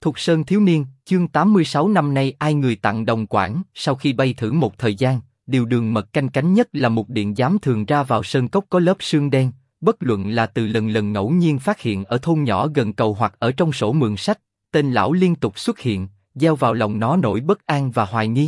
Thục Sơn thiếu niên, chương 86 năm nay ai người tặng đồng quản. Sau khi bay thử một thời gian, điều Đường Mật canh cánh nhất là một điện giám thường ra vào sơn cốc có lớp sương đen, bất luận là từ lần lần ngẫu nhiên phát hiện ở thôn nhỏ gần cầu hoặc ở trong sổ mượn sách, tên lão liên tục xuất hiện, gieo vào lòng nó nỗi bất an và hoài nghi.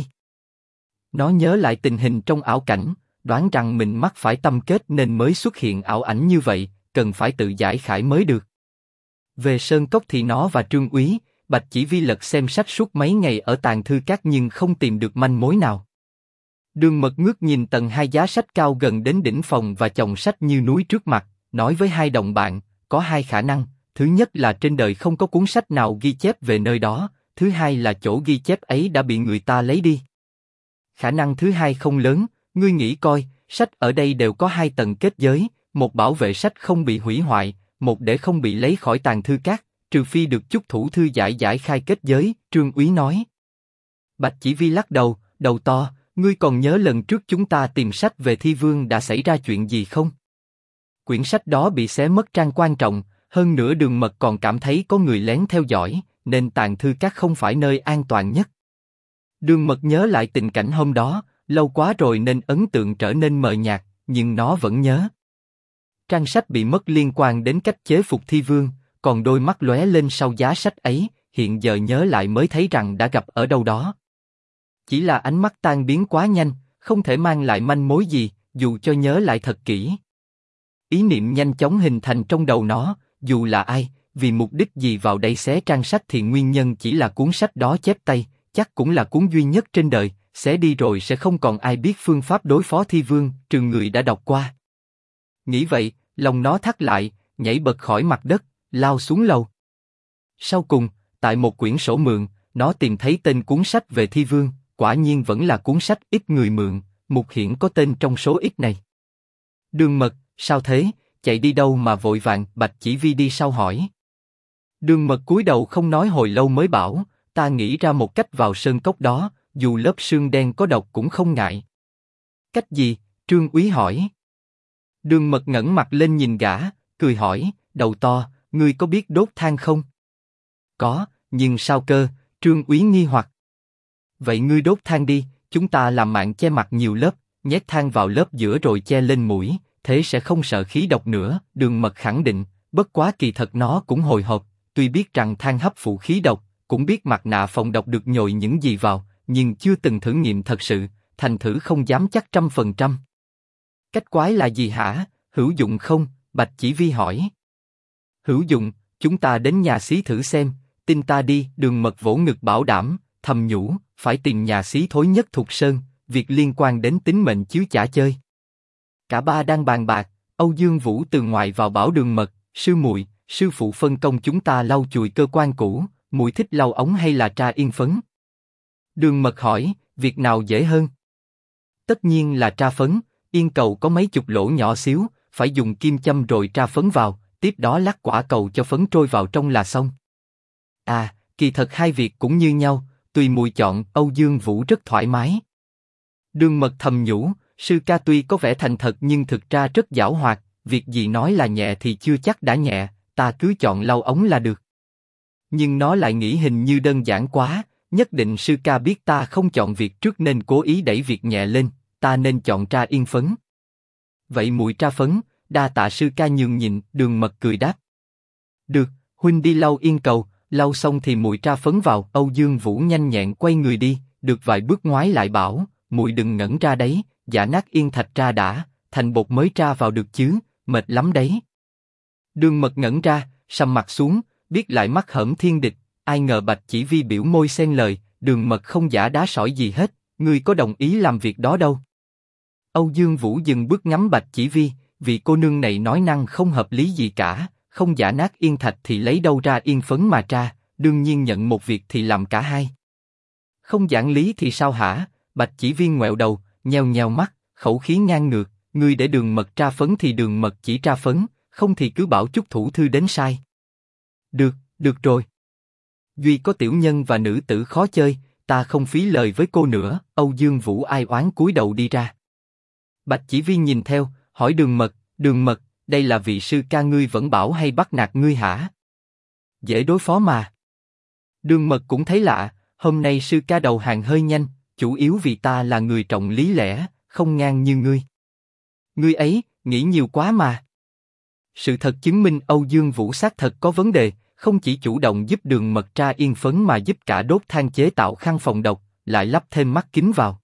Nó nhớ lại tình hình trong ảo cảnh, đoán rằng mình mắc phải tâm kết nên mới xuất hiện ảo ảnh như vậy, cần phải tự giải khải mới được. Về sơn cốc thì nó và Trương Úy, Bạch Chỉ Vi lật xem sách suốt mấy ngày ở tàng thư các nhưng không tìm được manh mối nào. Đường Mật ngước nhìn tầng 2 giá sách cao gần đến đỉnh phòng và chồng sách như núi trước mặt, nói với hai đồng bạn, có hai khả năng, thứ nhất là trên đời không có cuốn sách nào ghi chép về nơi đó, thứ hai là chỗ ghi chép ấy đã bị người ta lấy đi. Khả năng thứ hai không lớn, ngươi nghĩ coi, sách ở đây đều có hai tầng kết giới, một bảo vệ sách không bị hủy hoại, một để không bị lấy khỏi tàng thư các, trừ phi được chúc thủ thư giải khai kết giới, Trương Úy nói. Bạch Chỉ Vi lắc đầu, đầu to, ngươi còn nhớ lần trước chúng ta tìm sách về Thi Vương đã xảy ra chuyện gì không? Quyển sách đó bị xé mất trang quan trọng, hơn nữa Đường Mật còn cảm thấy có người lén theo dõi, nên tàng thư các không phải nơi an toàn nhất. Đường Mật nhớ lại tình cảnh hôm đó, lâu quá rồi nên ấn tượng trở nên mờ nhạt, nhưng nó vẫn nhớ. Trang sách bị mất liên quan đến cách chế phục Thi Vương, còn đôi mắt lóe lên sau giá sách ấy, hiện giờ nhớ lại mới thấy rằng đã gặp ở đâu đó. Chỉ là ánh mắt tan biến quá nhanh, không thể mang lại manh mối gì, dù cho nhớ lại thật kỹ. Ý niệm nhanh chóng hình thành trong đầu nó, dù là ai, vì mục đích gì vào đây xé trang sách thì nguyên nhân chỉ là cuốn sách đó chép tay, chắc cũng là cuốn duy nhất trên đời, xé đi rồi sẽ không còn ai biết phương pháp đối phó Thi Vương, trừ người đã đọc qua. Nghĩ vậy, lòng nó thắt lại, nhảy bật khỏi mặt đất, lao xuống lầu. Sau cùng, tại một quyển sổ mượn, nó tìm thấy tên cuốn sách về Thi Vương, quả nhiên vẫn là cuốn sách ít người mượn, mục hiển có tên trong số ít này. Đường Mật, sao thế, chạy đi đâu mà vội vàng? Bạch Chỉ Vi đi sau hỏi. Đường Mật cúi đầu không nói hồi lâu mới bảo, ta nghĩ ra một cách vào sơn cốc đó, dù lớp sương đen có độc cũng không ngại. Cách gì? Trương Úy hỏi. Đường Mật ngẩng mặt lên nhìn gã, cười hỏi, đầu to, ngươi có biết đốt than không? Có, nhưng sao cơ? Trương Úy nghi hoặc. Vậy ngươi đốt than đi, chúng ta làm mạng che mặt nhiều lớp, nhét than vào lớp giữa rồi che lên mũi, thế sẽ không sợ khí độc nữa. Đường Mật khẳng định, bất quá kỳ thật nó cũng hồi hộp, tuy biết rằng than hấp phụ khí độc, cũng biết mặt nạ phòng độc được nhồi những gì vào, nhưng chưa từng thử nghiệm thật sự, thành thử không dám chắc 100%. Cách quái là gì hả? Hữu dụng không? Bạch Chỉ Vi hỏi. Hữu dụng, chúng ta đến nhà xí thử xem, tin ta đi. Đường Mật vỗ ngực bảo đảm, thầm nhủ, phải tìm nhà xí thối nhất Thục Sơn, việc liên quan đến tính mệnh chứ chả chơi. Cả ba đang bàn bạc, Âu Dương Vũ từ ngoài vào bảo Đường Mật, sư muội, sư phụ phân công chúng ta lau chùi cơ quan cũ, muội thích lau ống hay là tra yên phấn? Đường Mật hỏi, việc nào dễ hơn? Tất nhiên là tra phấn, yên cầu có mấy chục lỗ nhỏ xíu, phải dùng kim châm rồi tra phấn vào, tiếp đó lắc quả cầu cho phấn trôi vào trong là xong. À, kỳ thật hai việc cũng như nhau, tùy muội chọn. Âu Dương Vũ rất thoải mái. Đường Mật thầm nhủ, sư ca tuy có vẻ thành thật nhưng thực ra rất giảo hoạt, việc gì nói là nhẹ thì chưa chắc đã nhẹ, ta cứ chọn lau ống là được. Nhưng nó lại nghĩ hình như đơn giản quá, nhất định sư ca biết ta không chọn việc trước nên cố ý đẩy việc nhẹ lên, ta nên chọn tra yên phấn. Vậy muội tra phấn, đa tạ sư ca nhường nhịn. Đường Mật cười đáp. Được, huynh đi lau yên cầu, lau xong thì muội tra phấn vào. Âu Dương Vũ nhanh nhẹn quay người đi, được vài bước ngoái lại bảo, muội đừng ngẩn ra đấy, giã nát yên thạch ra đã, thành bột mới tra vào được chứ, mệt lắm đấy. Đường Mật ngẩn ra, sầm mặt xuống, biết lại mắc hởm thiên địch, ai ngờ Bạch Chỉ Vi biểu môi xen lời, Đường Mật không giả đá sỏi gì hết, ngươi có đồng ý làm việc đó đâu. Âu Dương Vũ dừng bước ngắm Bạch Chỉ Vi, vị cô nương này nói năng không hợp lý gì cả, không giã nát yên thạch thì lấy đâu ra yên phấn mà tra, đương nhiên nhận một việc thì làm cả hai. Không giảng lý thì sao hả? Bạch Chỉ Vi ngoẹo đầu, nheo nheo mắt, khẩu khí ngang ngược, ngươi để Đường Mật tra phấn thì Đường Mật chỉ tra phấn, không thì cứ bảo chúc thủ thư đến sai. Được, được rồi. Duy có tiểu nhân và nữ tử khó chơi, ta không phí lời với cô nữa. Âu Dương Vũ ai oán cúi đầu đi ra. Bạch Chỉ Vi nhìn theo, hỏi Đường Mật, đây là vị sư ca ngươi vẫn bảo hay bắt nạt ngươi hả? Dễ đối phó mà. Đường Mật cũng thấy lạ, hôm nay sư ca đầu hàng hơi nhanh, chủ yếu vì ta là người trọng lý lẽ, không ngang như ngươi. Ngươi ấy, nghĩ nhiều quá mà. Sự thật chứng minh Âu Dương Vũ xác thật có vấn đề, không chỉ chủ động giúp Đường Mật tra yên phấn mà giúp cả đốt than chế tạo khăn phòng độc, lại lắp thêm mắt kính vào.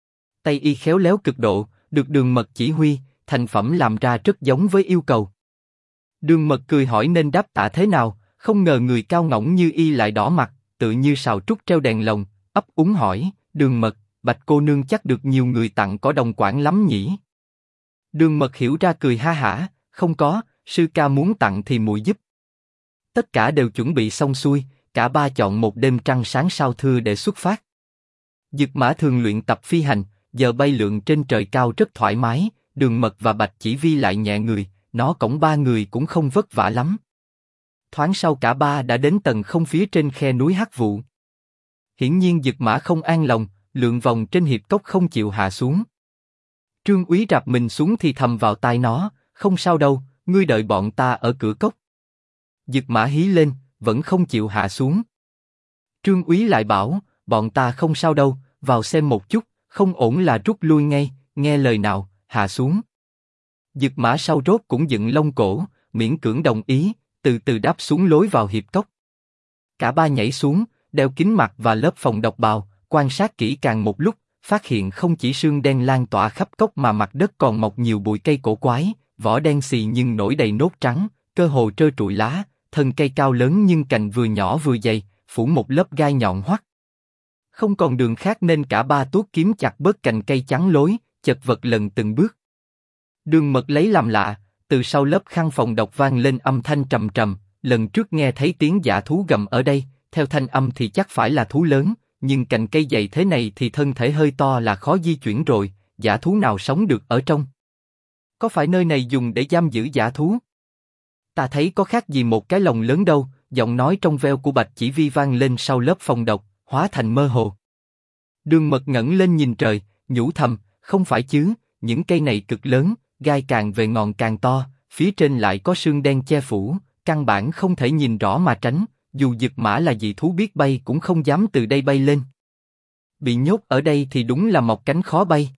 Tay y khéo léo cực độ, được Đường Mật chỉ huy, thành phẩm làm ra rất giống với yêu cầu. Đường Mật cười hỏi nên đáp tạ thế nào, không ngờ người cao ngỗng như y lại đỏ mặt, tự như sào trúc treo đèn lồng, ấp úng hỏi, Đường Mật, Bạch cô nương chắc được nhiều người tặng cỏ đồng quản lắm nhỉ? Đường Mật hiểu ra cười ha hả, không có, sư ca muốn tặng thì muội giúp. Tất cả đều chuẩn bị xong xuôi, cả ba chọn một đêm trăng sáng sao thưa để xuất phát. Dực Mã thường luyện tập phi hành, giờ bay lượn trên trời cao rất thoải mái, Đường Mật và Bạch Chỉ Vi lại nhẹ người, nó cõng ba người cũng không vất vả lắm. Thoáng sau cả ba đã đến tầng không phía trên khe núi Hắc Vụ. Hiển nhiên Dực Mã không an lòng, lượn vòng trên hiệp cốc không chịu hạ xuống. Trương Úy rạp mình xuống thì thầm vào tai nó, không sao đâu, ngươi đợi bọn ta ở cửa cốc. Dực Mã hí lên, vẫn không chịu hạ xuống. Trương Úy lại bảo, bọn ta không sao đâu, vào xem một chút, không ổn là rút lui ngay, nghe lời nào, hạ xuống. Dực Mã sau rốt cũng dựng lông cổ, miễn cưỡng đồng ý, từ từ đáp xuống lối vào hiệp cốc. Cả ba nhảy xuống, đeo kính mặt và lớp phòng độc bào, quan sát kỹ càng một lúc, phát hiện không chỉ sương đen lan tỏa khắp cốc mà mặt đất còn mọc nhiều bụi cây cổ quái, vỏ đen xì nhưng nổi đầy nốt trắng, cơ hồ trơ trụi lá, thân cây cao lớn nhưng cành vừa nhỏ vừa dày, phủ một lớp gai nhọn hoắt. Không còn đường khác nên cả ba tuốt kiếm chặt bớt cành cây chắn lối, chật vật lần từng bước. Đường Mật lấy làm lạ, từ sau lớp khăn phòng độc vang lên âm thanh trầm trầm, lần trước nghe thấy tiếng dã thú gầm ở đây, theo thanh âm thì chắc phải là thú lớn, nhưng cành cây dày thế này thì thân thể hơi to là khó di chuyển rồi, dã thú nào sống được ở trong? Có phải nơi này dùng để giam giữ dã thú? Ta thấy có khác gì một cái lồng lớn đâu, giọng nói trong veo của Bạch Chỉ Vi vang lên sau lớp phòng độc, hóa thành mơ hồ. Đường Mật ngẩng lên nhìn trời, nhủ thầm, không phải chứ, những cây này cực lớn, gai càng về ngọn càng to, phía trên lại có sương đen che phủ, căn bản không thể nhìn rõ mà tránh, dù Dực Mã là dị thú biết bay cũng không dám từ đây bay lên. Bị nhốt ở đây thì đúng là mọc cánh khó bay.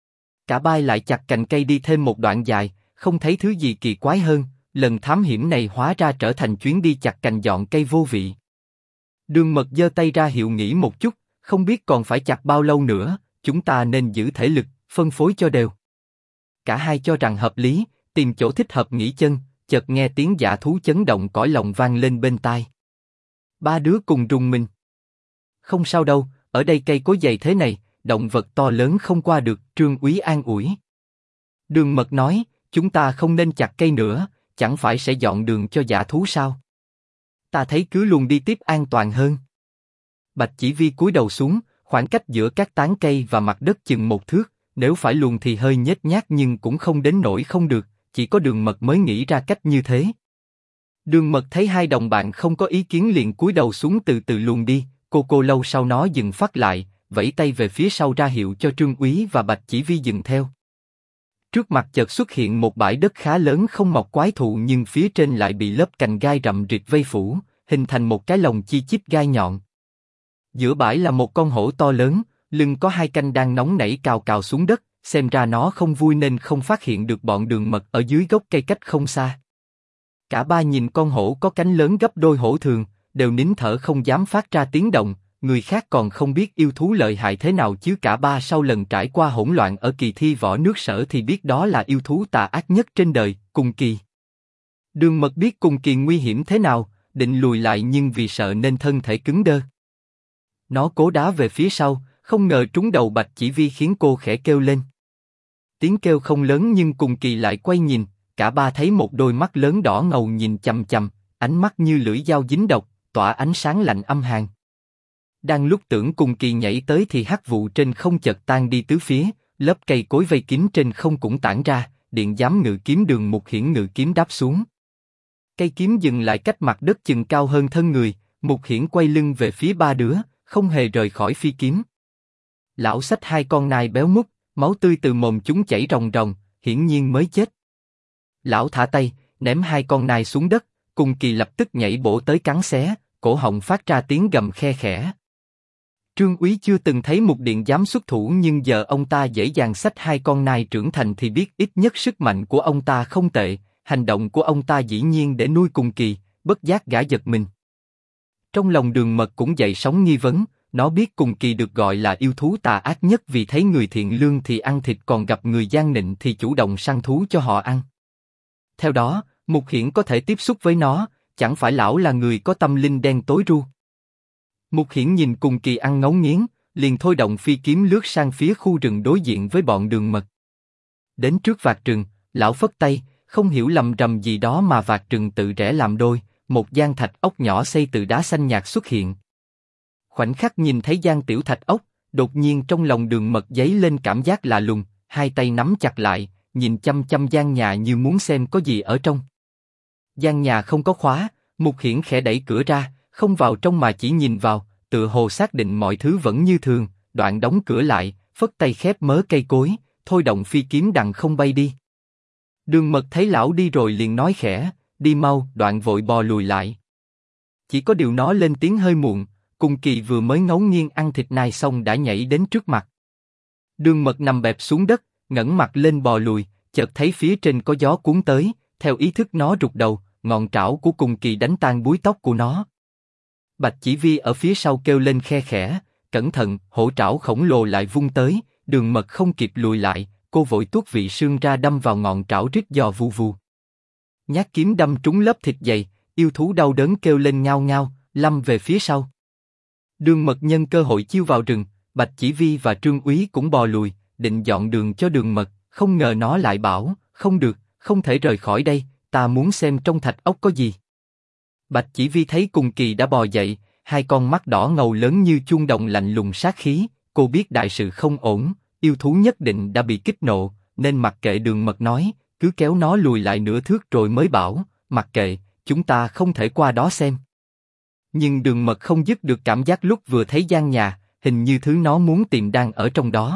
Cả ba lại chặt cành cây đi thêm một đoạn dài, không thấy thứ gì kỳ quái hơn, lần thám hiểm này hóa ra trở thành chuyến đi chặt cành dọn cây vô vị. Đường Mật giơ tay ra hiệu nghỉ một chút, không biết còn phải chặt bao lâu nữa, chúng ta nên giữ thể lực, phân phối cho đều. Cả hai cho rằng hợp lý, tìm chỗ thích hợp nghỉ chân, chợt nghe tiếng dã thú chấn động cõi lòng vang lên bên tai. Ba đứa cùng rùng mình. Không sao đâu, ở đây cây cối dày thế này, động vật to lớn không qua được, Trương Úy an ủi. Đường Mật nói, chúng ta không nên chặt cây nữa, chẳng phải sẽ dọn đường cho dã thú sao? Ta thấy cứ luôn đi tiếp an toàn hơn. Bạch Chỉ Vi cúi đầu xuống, khoảng cách giữa các tán cây và mặt đất chừng 1 thước, nếu phải luồn thì hơi nhếch nhác nhưng cũng không đến nỗi không được, chỉ có Đường Mật mới nghĩ ra cách như thế. Đường Mật thấy hai đồng bạn không có ý kiến liền cúi đầu xuống từ từ luồn đi, cô lâu sau nó dừng phát lại, vẫy tay về phía sau ra hiệu cho Trương Úy và Bạch Chỉ Vi dừng theo. Trước mặt chợt xuất hiện một bãi đất khá lớn không mọc quái thụ nhưng phía trên lại bị lớp cành gai rậm rịt vây phủ, hình thành một cái lồng chi chít gai nhọn. Giữa bãi là một con hổ to lớn, lưng có 2 canh đang nóng nảy cào cào xuống đất, xem ra nó không vui nên không phát hiện được bọn Đường Mật ở dưới gốc cây cách không xa. Cả ba nhìn con hổ có cánh lớn gấp đôi hổ thường, đều nín thở không dám phát ra tiếng động, người khác còn không biết yêu thú lợi hại thế nào chứ cả ba sau lần trải qua hỗn loạn ở kỳ thi võ nước Sở thì biết đó là yêu thú tà ác nhất trên đời, Cùng Kỳ. Đường Mật biết Cùng Kỳ nguy hiểm thế nào, định lùi lại nhưng vì sợ nên thân thể cứng đơ. Nó cố đá về phía sau, không ngờ trúng đầu Bạch Chỉ Vi khiến cô khẽ kêu lên. Tiếng kêu không lớn nhưng Cùng Kỳ lại quay nhìn, cả ba thấy một đôi mắt lớn đỏ ngầu nhìn chằm chằm, ánh mắt như lưỡi dao dính độc, tỏa ánh sáng lạnh âm hàn. Đang lúc tưởng Cùng Kỳ nhảy tới thì hắc vụ trên không chợt tan đi tứ phía, lớp cây cối vây kín trên không cũng tản ra, điện giám ngự kiếm Đường Mục Hiển ngự kiếm đáp xuống. Cây kiếm dừng lại cách mặt đất chừng cao hơn thân người, Mục Hiển quay lưng về phía ba đứa, không hề rời khỏi phi kiếm. Lão xách 2 con nai béo mút, máu tươi từ mồm chúng chảy ròng ròng, hiển nhiên mới chết. Lão thả tay, ném 2 con nai xuống đất, Cùng Kỳ lập tức nhảy bổ tới cắn xé, cổ họng phát ra tiếng gầm khe khẽ. Trương Úy chưa từng thấy Mục Điện dám xuất thủ, nhưng giờ ông ta dễ dàng xách hai con nai trưởng thành thì biết ít nhất sức mạnh của ông ta không tệ, hành động của ông ta dĩ nhiên để nuôi Cùng Kỳ, bất giác gã giật mình. Trong lòng Đường Mật cũng dậy sóng nghi vấn, nó biết Cùng Kỳ được gọi là yêu thú tà ác nhất vì thấy người thiện lương thì ăn thịt, còn gặp người gian nịnh thì chủ động săn thú cho họ ăn. Theo đó, Mục Hiển có thể tiếp xúc với nó, chẳng phải lão là người có tâm linh đen tối ru. Mục Hiển nhìn Cùng Kỳ ăn ngấu nghiến, liền thôi động phi kiếm lướt sang phía khu rừng đối diện với bọn Đường Mật. Đến trước vạt rừng, lão phất tay, không hiểu lầm rầm gì đó mà vạt rừng tự rẽ làm đôi, một gian thạch ốc nhỏ xây từ đá xanh nhạt xuất hiện. Khoảnh khắc nhìn thấy gian tiểu thạch ốc, đột nhiên trong lòng Đường Mật dấy lên cảm giác lạ lùng, hai tay nắm chặt lại, nhìn chăm chăm gian nhà như muốn xem có gì ở trong. Gian nhà không có khóa, Mục Hiển khẽ đẩy cửa ra, không vào trong mà chỉ nhìn vào, tựa hồ xác định mọi thứ vẫn như thường, đoạn đóng cửa lại, phất tay khép mớ cây cối, thôi động phi kiếm đằng không bay đi. Đường Mật thấy lão đi rồi liền nói khẽ, đi mau, đoạn vội bò lùi lại. Chỉ có điều nó lên tiếng hơi muộn, Cùng Kỳ vừa mới ngấu nghiêng ăn thịt nai xong đã nhảy đến trước mặt. Đường Mật nằm bẹp xuống đất, ngẩng mặt lên bò lùi, chợt thấy phía trên có gió cuốn tới, theo ý thức nó rụt đầu, ngọn trảo của Cùng Kỳ đánh tan búi tóc của nó. Bạch Chỉ Vi ở phía sau kêu lên khe khẽ, cẩn thận, hổ trảo khổng lồ lại vung tới, Đường Mật không kịp lùi lại, cô vội tuốt vị xương ra đâm vào ngọn trảo rít giò vù vù. Nhát kiếm đâm trúng lớp thịt dày, yêu thú đau đớn kêu lên ngao ngao, lâm về phía sau. Đường Mật nhân cơ hội chiêu vào rừng, Bạch Chỉ Vi và Trương Úy cũng bò lùi, định dọn đường cho Đường Mật, không ngờ nó lại bảo, không được, không thể rời khỏi đây, ta muốn xem trong thạch ốc có gì. Bạch Chỉ Vi thấy Cùng Kỳ đã bò dậy, hai con mắt đỏ ngầu lớn như chuông đồng lạnh lùng sát khí, cô biết đại sự không ổn, yêu thú nhất định đã bị kích nộ, nên mặc kệ Đường Mật nói, cứ kéo nó lùi lại nửa thước rồi mới bảo, mặc kệ, chúng ta không thể qua đó xem. Nhưng Đường Mật không dứt được cảm giác lúc vừa thấy gian nhà, hình như thứ nó muốn tìm đang ở trong đó.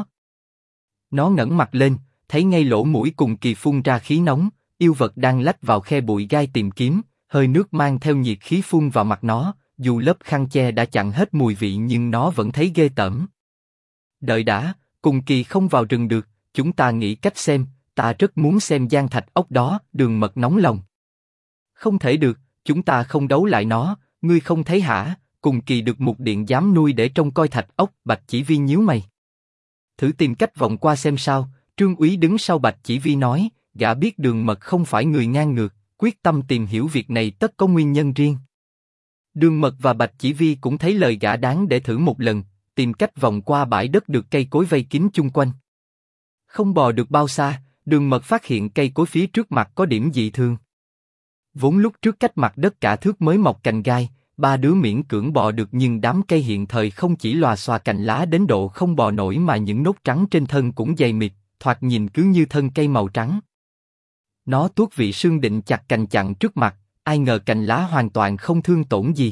Nó ngẩng mặt lên, thấy ngay lỗ mũi Cùng Kỳ phun ra khí nóng, yêu vật đang lách vào khe bụi gai tìm kiếm, hơi nước mang theo nhiệt khí phun vào mặt nó, dù lớp khăn che đã chặn hết mùi vị nhưng nó vẫn thấy ghê tởm. Đợi đã, Cùng Kỳ không vào rừng được, chúng ta nghĩ cách xem, ta rất muốn xem gian thạch ốc đó, Đường Mật nóng lòng. Không thể được, chúng ta không đấu lại nó, ngươi không thấy hả? Cùng Kỳ được Mục Điện dám nuôi để trông coi thạch ốc, Bạch Chỉ Vi nhíu mày. Thử tìm cách vòng qua xem sao. Trương Úy đứng sau Bạch Chỉ Vi nói, gã biết Đường Mật không phải người ngang ngược, quyết tâm tìm hiểu việc này tất có nguyên nhân riêng. Đường Mật và Bạch Chỉ Vi cũng thấy lời gã đáng để thử một lần, tìm cách vòng qua bãi đất được cây cối vây kín chung quanh. Không bò được bao xa, Đường Mật phát hiện cây cối phía trước mặt có điểm dị thường. Vốn lúc trước cách mặt đất cả thước mới mọc cành gai, ba đứa miễn cưỡng bò được, nhưng đám cây hiện thời không chỉ lòa xòa cành lá đến độ không bò nổi mà những nốt trắng trên thân cũng dày mịt, thoạt nhìn cứ như thân cây màu trắng. Nó tuốt vị xương định chặt cành chặn trước mặt, ai ngờ cành lá hoàn toàn không thương tổn gì.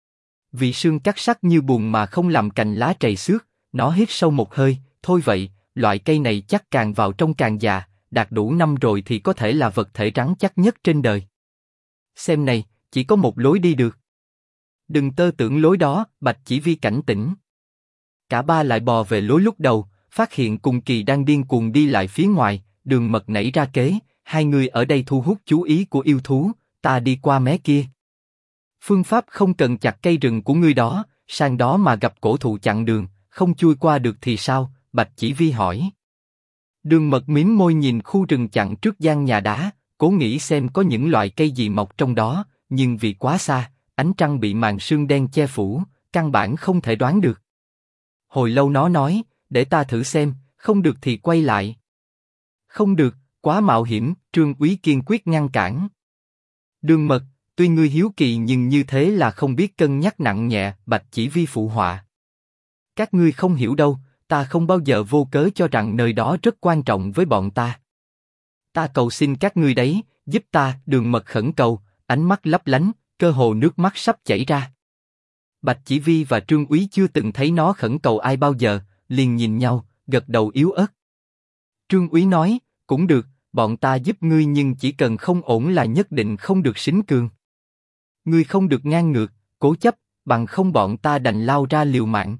Vị xương cắt sắc như buồn mà không làm cành lá trầy xước, nó hít sâu một hơi, thôi vậy, loại cây này chắc càng vào trong càng già, đạt đủ năm rồi thì có thể là vật thể rắn chắc nhất trên đời. Xem này, chỉ có một lối đi được. Đừng tơ tưởng lối đó, Bạch Chỉ Vi cảnh tỉnh. Cả ba lại bò về lối lúc đầu, phát hiện Cùng Kỳ đang điên cuồng đi lại phía ngoài, Đường Mật nảy ra kế, hai người ở đây thu hút chú ý của yêu thú, ta đi qua mé kia. Phương pháp không cần chặt cây rừng của ngươi đó, sang đó mà gặp cổ thụ chặn đường, không chui qua được thì sao? Bạch Chỉ Vi hỏi. Đường Mật mím môi nhìn khu rừng chặn trước gian nhà đá, cố nghĩ xem có những loại cây gì mọc trong đó, nhưng vì quá xa, ánh trăng bị màn sương đen che phủ, căn bản không thể đoán được. Hồi lâu nó nói, để ta thử xem, không được thì quay lại. Không được, quá mạo hiểm, Trương Úy kiên quyết ngăn cản. Đường Mật, tuy ngươi hiếu kỳ nhưng như thế là không biết cân nhắc nặng nhẹ, Bạch Chỉ Vi phụ họa. Các ngươi không hiểu đâu, ta không bao giờ vô cớ cho rằng nơi đó rất quan trọng với bọn ta. Ta cầu xin các ngươi đấy, giúp ta, Đường Mật khẩn cầu, ánh mắt lấp lánh, cơ hồ nước mắt sắp chảy ra. Bạch Chỉ Vi và Trương Úy chưa từng thấy nó khẩn cầu ai bao giờ, liền nhìn nhau, gật đầu yếu ớt. Trương Úy nói, cũng được, bọn ta giúp ngươi nhưng chỉ cần không ổn là nhất định không được sính cường. Ngươi không được ngang ngược, cố chấp, bằng không bọn ta đành lao ra liều mạng.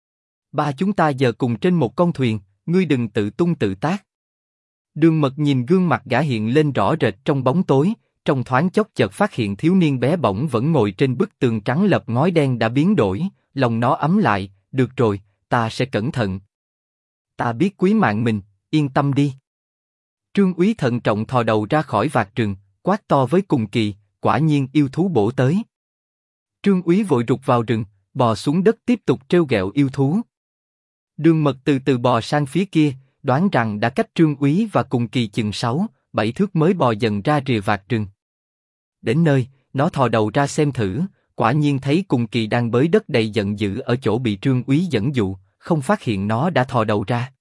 Ba chúng ta giờ cùng trên một con thuyền, ngươi đừng tự tung tự tác. Đường Mật nhìn gương mặt gã hiện lên rõ rệt trong bóng tối, trong thoáng chốc chợt phát hiện thiếu niên bé bỏng vẫn ngồi trên bức tường trắng lập ngói đen đã biến đổi, lòng nó ấm lại, được rồi, ta sẽ cẩn thận. Ta biết quý mạng mình, yên tâm đi. Trương Úy thận trọng thò đầu ra khỏi vạt rừng, quát to với Cùng Kỳ, quả nhiên yêu thú bổ tới. Trương Úy vội rụt vào rừng, bò xuống đất tiếp tục trêu ghẹo yêu thú. Đường Mật từ từ bò sang phía kia, đoán rằng đã cách Trương Úy và Cùng Kỳ chừng 6-7 thước mới bò dần ra rìa vạt rừng. Đến nơi, nó thò đầu ra xem thử, quả nhiên thấy Cùng Kỳ đang bới đất đầy giận dữ ở chỗ bị Trương Úy dẫn dụ, không phát hiện nó đã thò đầu ra.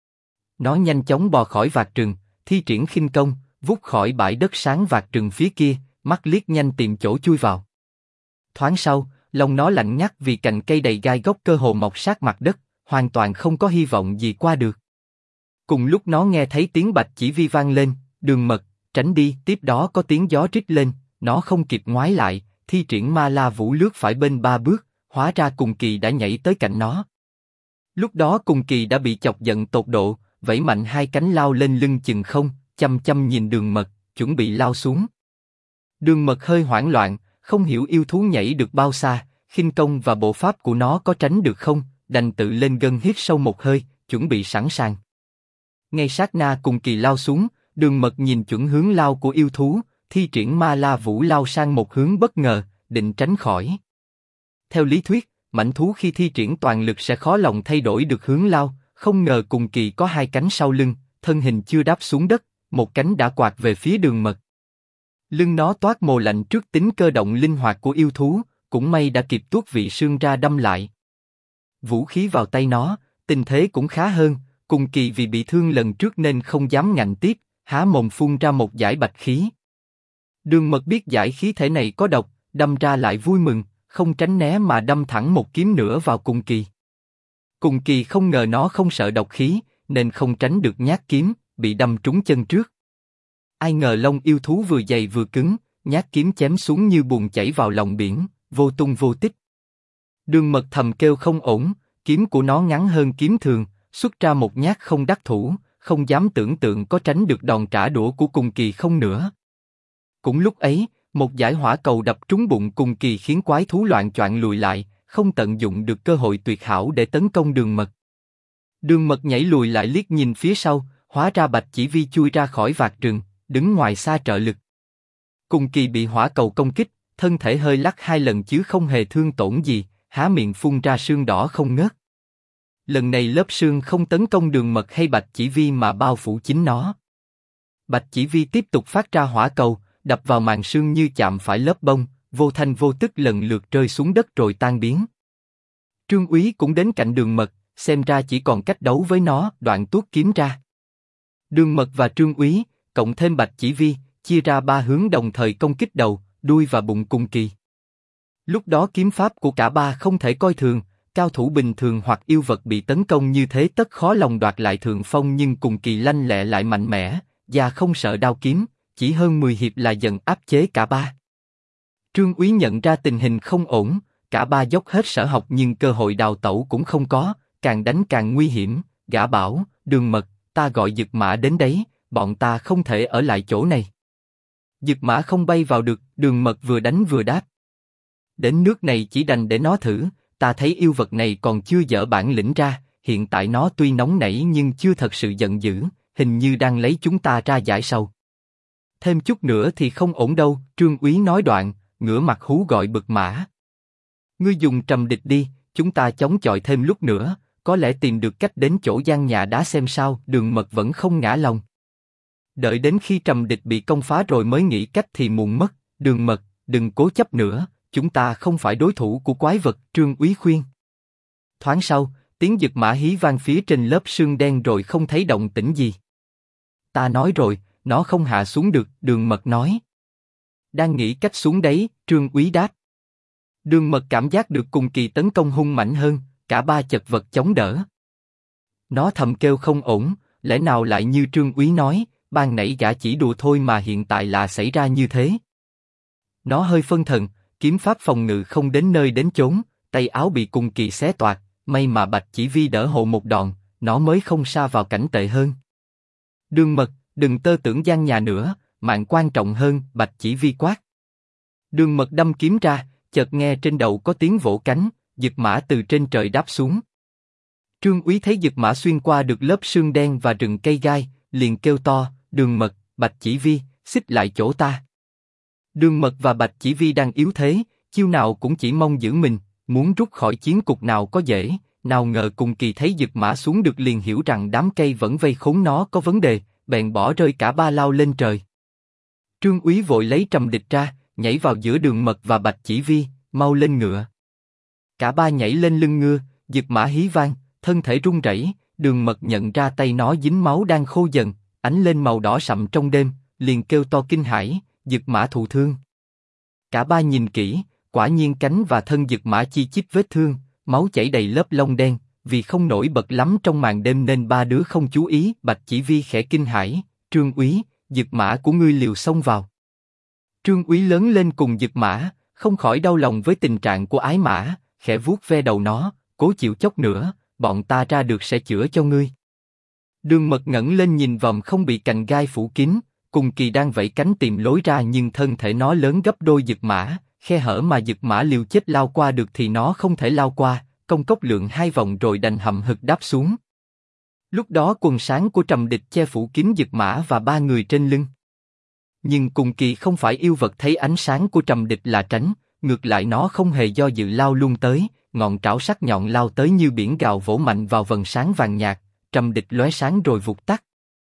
Nó nhanh chóng bò khỏi vạt rừng, thi triển khinh công, vút khỏi bãi đất sáng vạt rừng phía kia, mắt liếc nhanh tìm chỗ chui vào. Thoáng sau, lòng nó lạnh ngắt vì cành cây đầy gai góc cơ hồ mọc sát mặt đất, hoàn toàn không có hy vọng gì qua được. Cùng lúc nó nghe thấy tiếng bạch chỉ vi vang lên, Đường Mật, tránh đi. Tiếp đó có tiếng gió rít lên, nó không kịp ngoái lại, thi triển ma la vũ lướt phải bên 3 bước, hóa ra Cùng Kỳ đã nhảy tới cạnh nó. Lúc đó Cùng Kỳ đã bị chọc giận tột độ, vẫy mạnh 2 cánh lao lên lưng chừng không, chăm chăm nhìn Đường Mật, chuẩn bị lao xuống. Đường Mật hơi hoảng loạn, không hiểu yêu thú nhảy được bao xa, khinh công và bộ pháp của nó có tránh được không, đành tự lên gân hít sâu một hơi, chuẩn bị sẵn sàng. Ngay sát na Cùng Kỳ lao xuống, Đường Mật nhìn chuẩn hướng lao của yêu thú, thi triển ma la vũ lao sang một hướng bất ngờ, định tránh khỏi. Theo lý thuyết, mãnh thú khi thi triển toàn lực sẽ khó lòng thay đổi được hướng lao, không ngờ Cùng Kỳ có 2 cánh sau lưng, thân hình chưa đáp xuống đất, một cánh đã quạt về phía Đường Mật. Lưng nó toát mồ lạnh trước tính cơ động linh hoạt của yêu thú, cũng may đã kịp tuốt vị xương ra đâm lại. Vũ khí vào tay nó, tình thế cũng khá hơn, Cùng Kỳ vì bị thương lần trước nên không dám ngạnh tiếp, há mồm phun ra một dải bạch khí. Đường Mật biết dải khí thể này có độc, đâm ra lại vui mừng, không tránh né mà đâm thẳng một kiếm nữa vào Cùng Kỳ. Cùng Kỳ không ngờ nó không sợ độc khí, nên không tránh được nhát kiếm, bị đâm trúng chân trước. Ai ngờ lông yêu thú vừa dày vừa cứng, nhát kiếm chém xuống như buồn chảy vào lòng biển, vô tung vô tích. Đường Mật thầm kêu không ổn, kiếm của nó ngắn hơn kiếm thường, xuất ra một nhát không đắc thủ, không dám tưởng tượng có tránh được đòn trả đũa của Cùng Kỳ không nữa. Cũng lúc ấy, một dải hỏa cầu đập trúng bụng Cùng Kỳ khiến quái thú loạng choạng lùi lại, không tận dụng được cơ hội tuyệt hảo để tấn công Đường Mật. Đường Mật nhảy lùi lại liếc nhìn phía sau, hóa ra Bạch Chỉ Vi chui ra khỏi vạt rừng, đứng ngoài xa trợ lực. Cùng Kỳ bị hỏa cầu công kích, thân thể hơi lắc 2 lần chứ không hề thương tổn gì, há miệng phun ra sương đỏ không ngớt. Lần này lớp sương không tấn công Đường Mật hay Bạch Chỉ Vi mà bao phủ chính nó. Bạch Chỉ Vi tiếp tục phát ra hỏa cầu, đập vào màn sương như chạm phải lớp bông, vô thanh vô tức lần lượt rơi xuống đất rồi tan biến. Trương Úy cũng đến cạnh Đường Mật, xem ra chỉ còn cách đấu với nó, đoạn tuốt kiếm ra. Đường Mật và Trương Úy, cộng thêm Bạch Chỉ Vi, chia ra 3 hướng đồng thời công kích đầu, đuôi và bụng Cùng Kỳ. Lúc đó kiếm pháp của cả ba không thể coi thường, cao thủ bình thường hoặc yêu vật bị tấn công như thế tất khó lòng đoạt lại thượng phong, nhưng Cùng Kỳ lanh lẹ lại mạnh mẽ, và không sợ đao kiếm, chỉ hơn 10 hiệp là dần áp chế cả ba. Trương Úy nhận ra tình hình không ổn, cả ba dốc hết sở học nhưng cơ hội đào tẩu cũng không có, càng đánh càng nguy hiểm, gã bảo, Đường Mật, ta gọi Dực Mã đến đấy, bọn ta không thể ở lại chỗ này. Dực Mã không bay vào được, Đường Mật vừa đánh vừa đáp. Đến nước này chỉ đành để nó thử, ta thấy yêu vật này còn chưa dở bản lĩnh ra, hiện tại nó tuy nóng nảy nhưng chưa thật sự giận dữ, hình như đang lấy chúng ta ra giải sầu. Thêm chút nữa thì không ổn đâu, Trương Úy nói đoạn, ngửa mặt hú gọi Bực Mã. Ngươi dùng Trầm Địch đi, chúng ta chống chọi thêm lúc nữa, có lẽ tìm được cách đến chỗ gian nhà đá xem sao. Đường Mật vẫn không ngã lòng. Đợi đến khi Trầm Địch bị công phá rồi mới nghĩ cách thì muộn mất. Đường Mật, đừng cố chấp nữa, chúng ta không phải đối thủ của quái vật, Trương Úy khuyên. Thoáng sau, tiếng Dực Mã hí vang phía trên lớp sương đen rồi không thấy động tĩnh gì. Ta nói rồi, nó không hạ xuống được, Đường Mật nói. Đang nghĩ cách xuống đấy, Trương Úy đáp. Đường Mật cảm giác được Cùng Kỳ tấn công hung mạnh hơn, cả ba chật vật chống đỡ. Nó thầm kêu không ổn, lẽ nào lại như Trương Úy nói, ban nãy gã chỉ đùa thôi mà hiện tại là xảy ra như thế. Nó hơi phân thần, kiếm pháp phòng ngự không đến nơi đến chốn, tay áo bị Cùng Kỳ xé toạc, may mà Bạch Chỉ Vi đỡ hộ một đòn, nó mới không sa vào cảnh tệ hơn. Đường Mật, đừng tơ tưởng gian nhà nữa, mạng quan trọng hơn, Bạch Chỉ Vi quát. Đường Mật đâm kiếm ra, chợt nghe trên đầu có tiếng vỗ cánh, Dực Mã từ trên trời đáp xuống. Trương Úy thấy Dực Mã xuyên qua được lớp sương đen và rừng cây gai, liền kêu to, Đường Mật, Bạch Chỉ Vi, xích lại chỗ ta. Đường Mật và Bạch Chỉ Vi đang yếu thế, chiêu nào cũng chỉ mong giữ mình, muốn rút khỏi chiến cục nào có dễ, nào ngờ Cùng Kỳ thấy Dực Mã xuống được liền hiểu rằng đám cây vẫn vây khốn nó có vấn đề, bèn bỏ rơi cả ba lao lên trời. Trương Úy vội lấy Trầm Địch ra, nhảy vào giữa Đường Mật và Bạch Chỉ Vi, mau lên ngựa. Cả ba nhảy lên lưng ngựa, Dực Mã hí vang, thân thể run rẩy. Đường Mật nhận ra tay nó dính máu đang khô dần, ánh lên màu đỏ sậm trong đêm, liền kêu to kinh hãi, Dực Mã thụ thương. Cả ba nhìn kỹ, quả nhiên cánh và thân Dực Mã chi chít vết thương, máu chảy đầy lớp lông đen, vì không nổi bật lắm trong màn đêm nên ba đứa không chú ý. Bạch Chỉ Vi khẽ kinh hãi, Trương Úy, Dực Mã của ngươi liều xông vào. Trương Úy lớn lên cùng Dực Mã, không khỏi đau lòng với tình trạng của ái mã, khẽ vuốt ve đầu nó, cố chịu chốc nữa, bọn ta ra được sẽ chữa cho ngươi. Đường Mật ngẩng lên nhìn vòm không bị cành gai phủ kín, Cùng Kỳ đang vẫy cánh tìm lối ra nhưng thân thể nó lớn gấp đôi Dực Mã, khe hở mà Dực Mã liều chết lao qua được thì nó không thể lao qua, công cốc lượn hai vòng rồi đành hậm hực đáp xuống. Lúc đó quần sáng của Trầm Địch che phủ kín Dực Mã và ba người trên lưng. Nhưng Cùng Kỳ không phải yêu vật thấy ánh sáng của Trầm Địch là tránh, ngược lại nó không hề do dự lao luôn tới, ngọn trảo sắc nhọn lao tới như biển gào vỗ mạnh vào vầng sáng vàng nhạt, Trầm Địch lóe sáng rồi vụt tắt.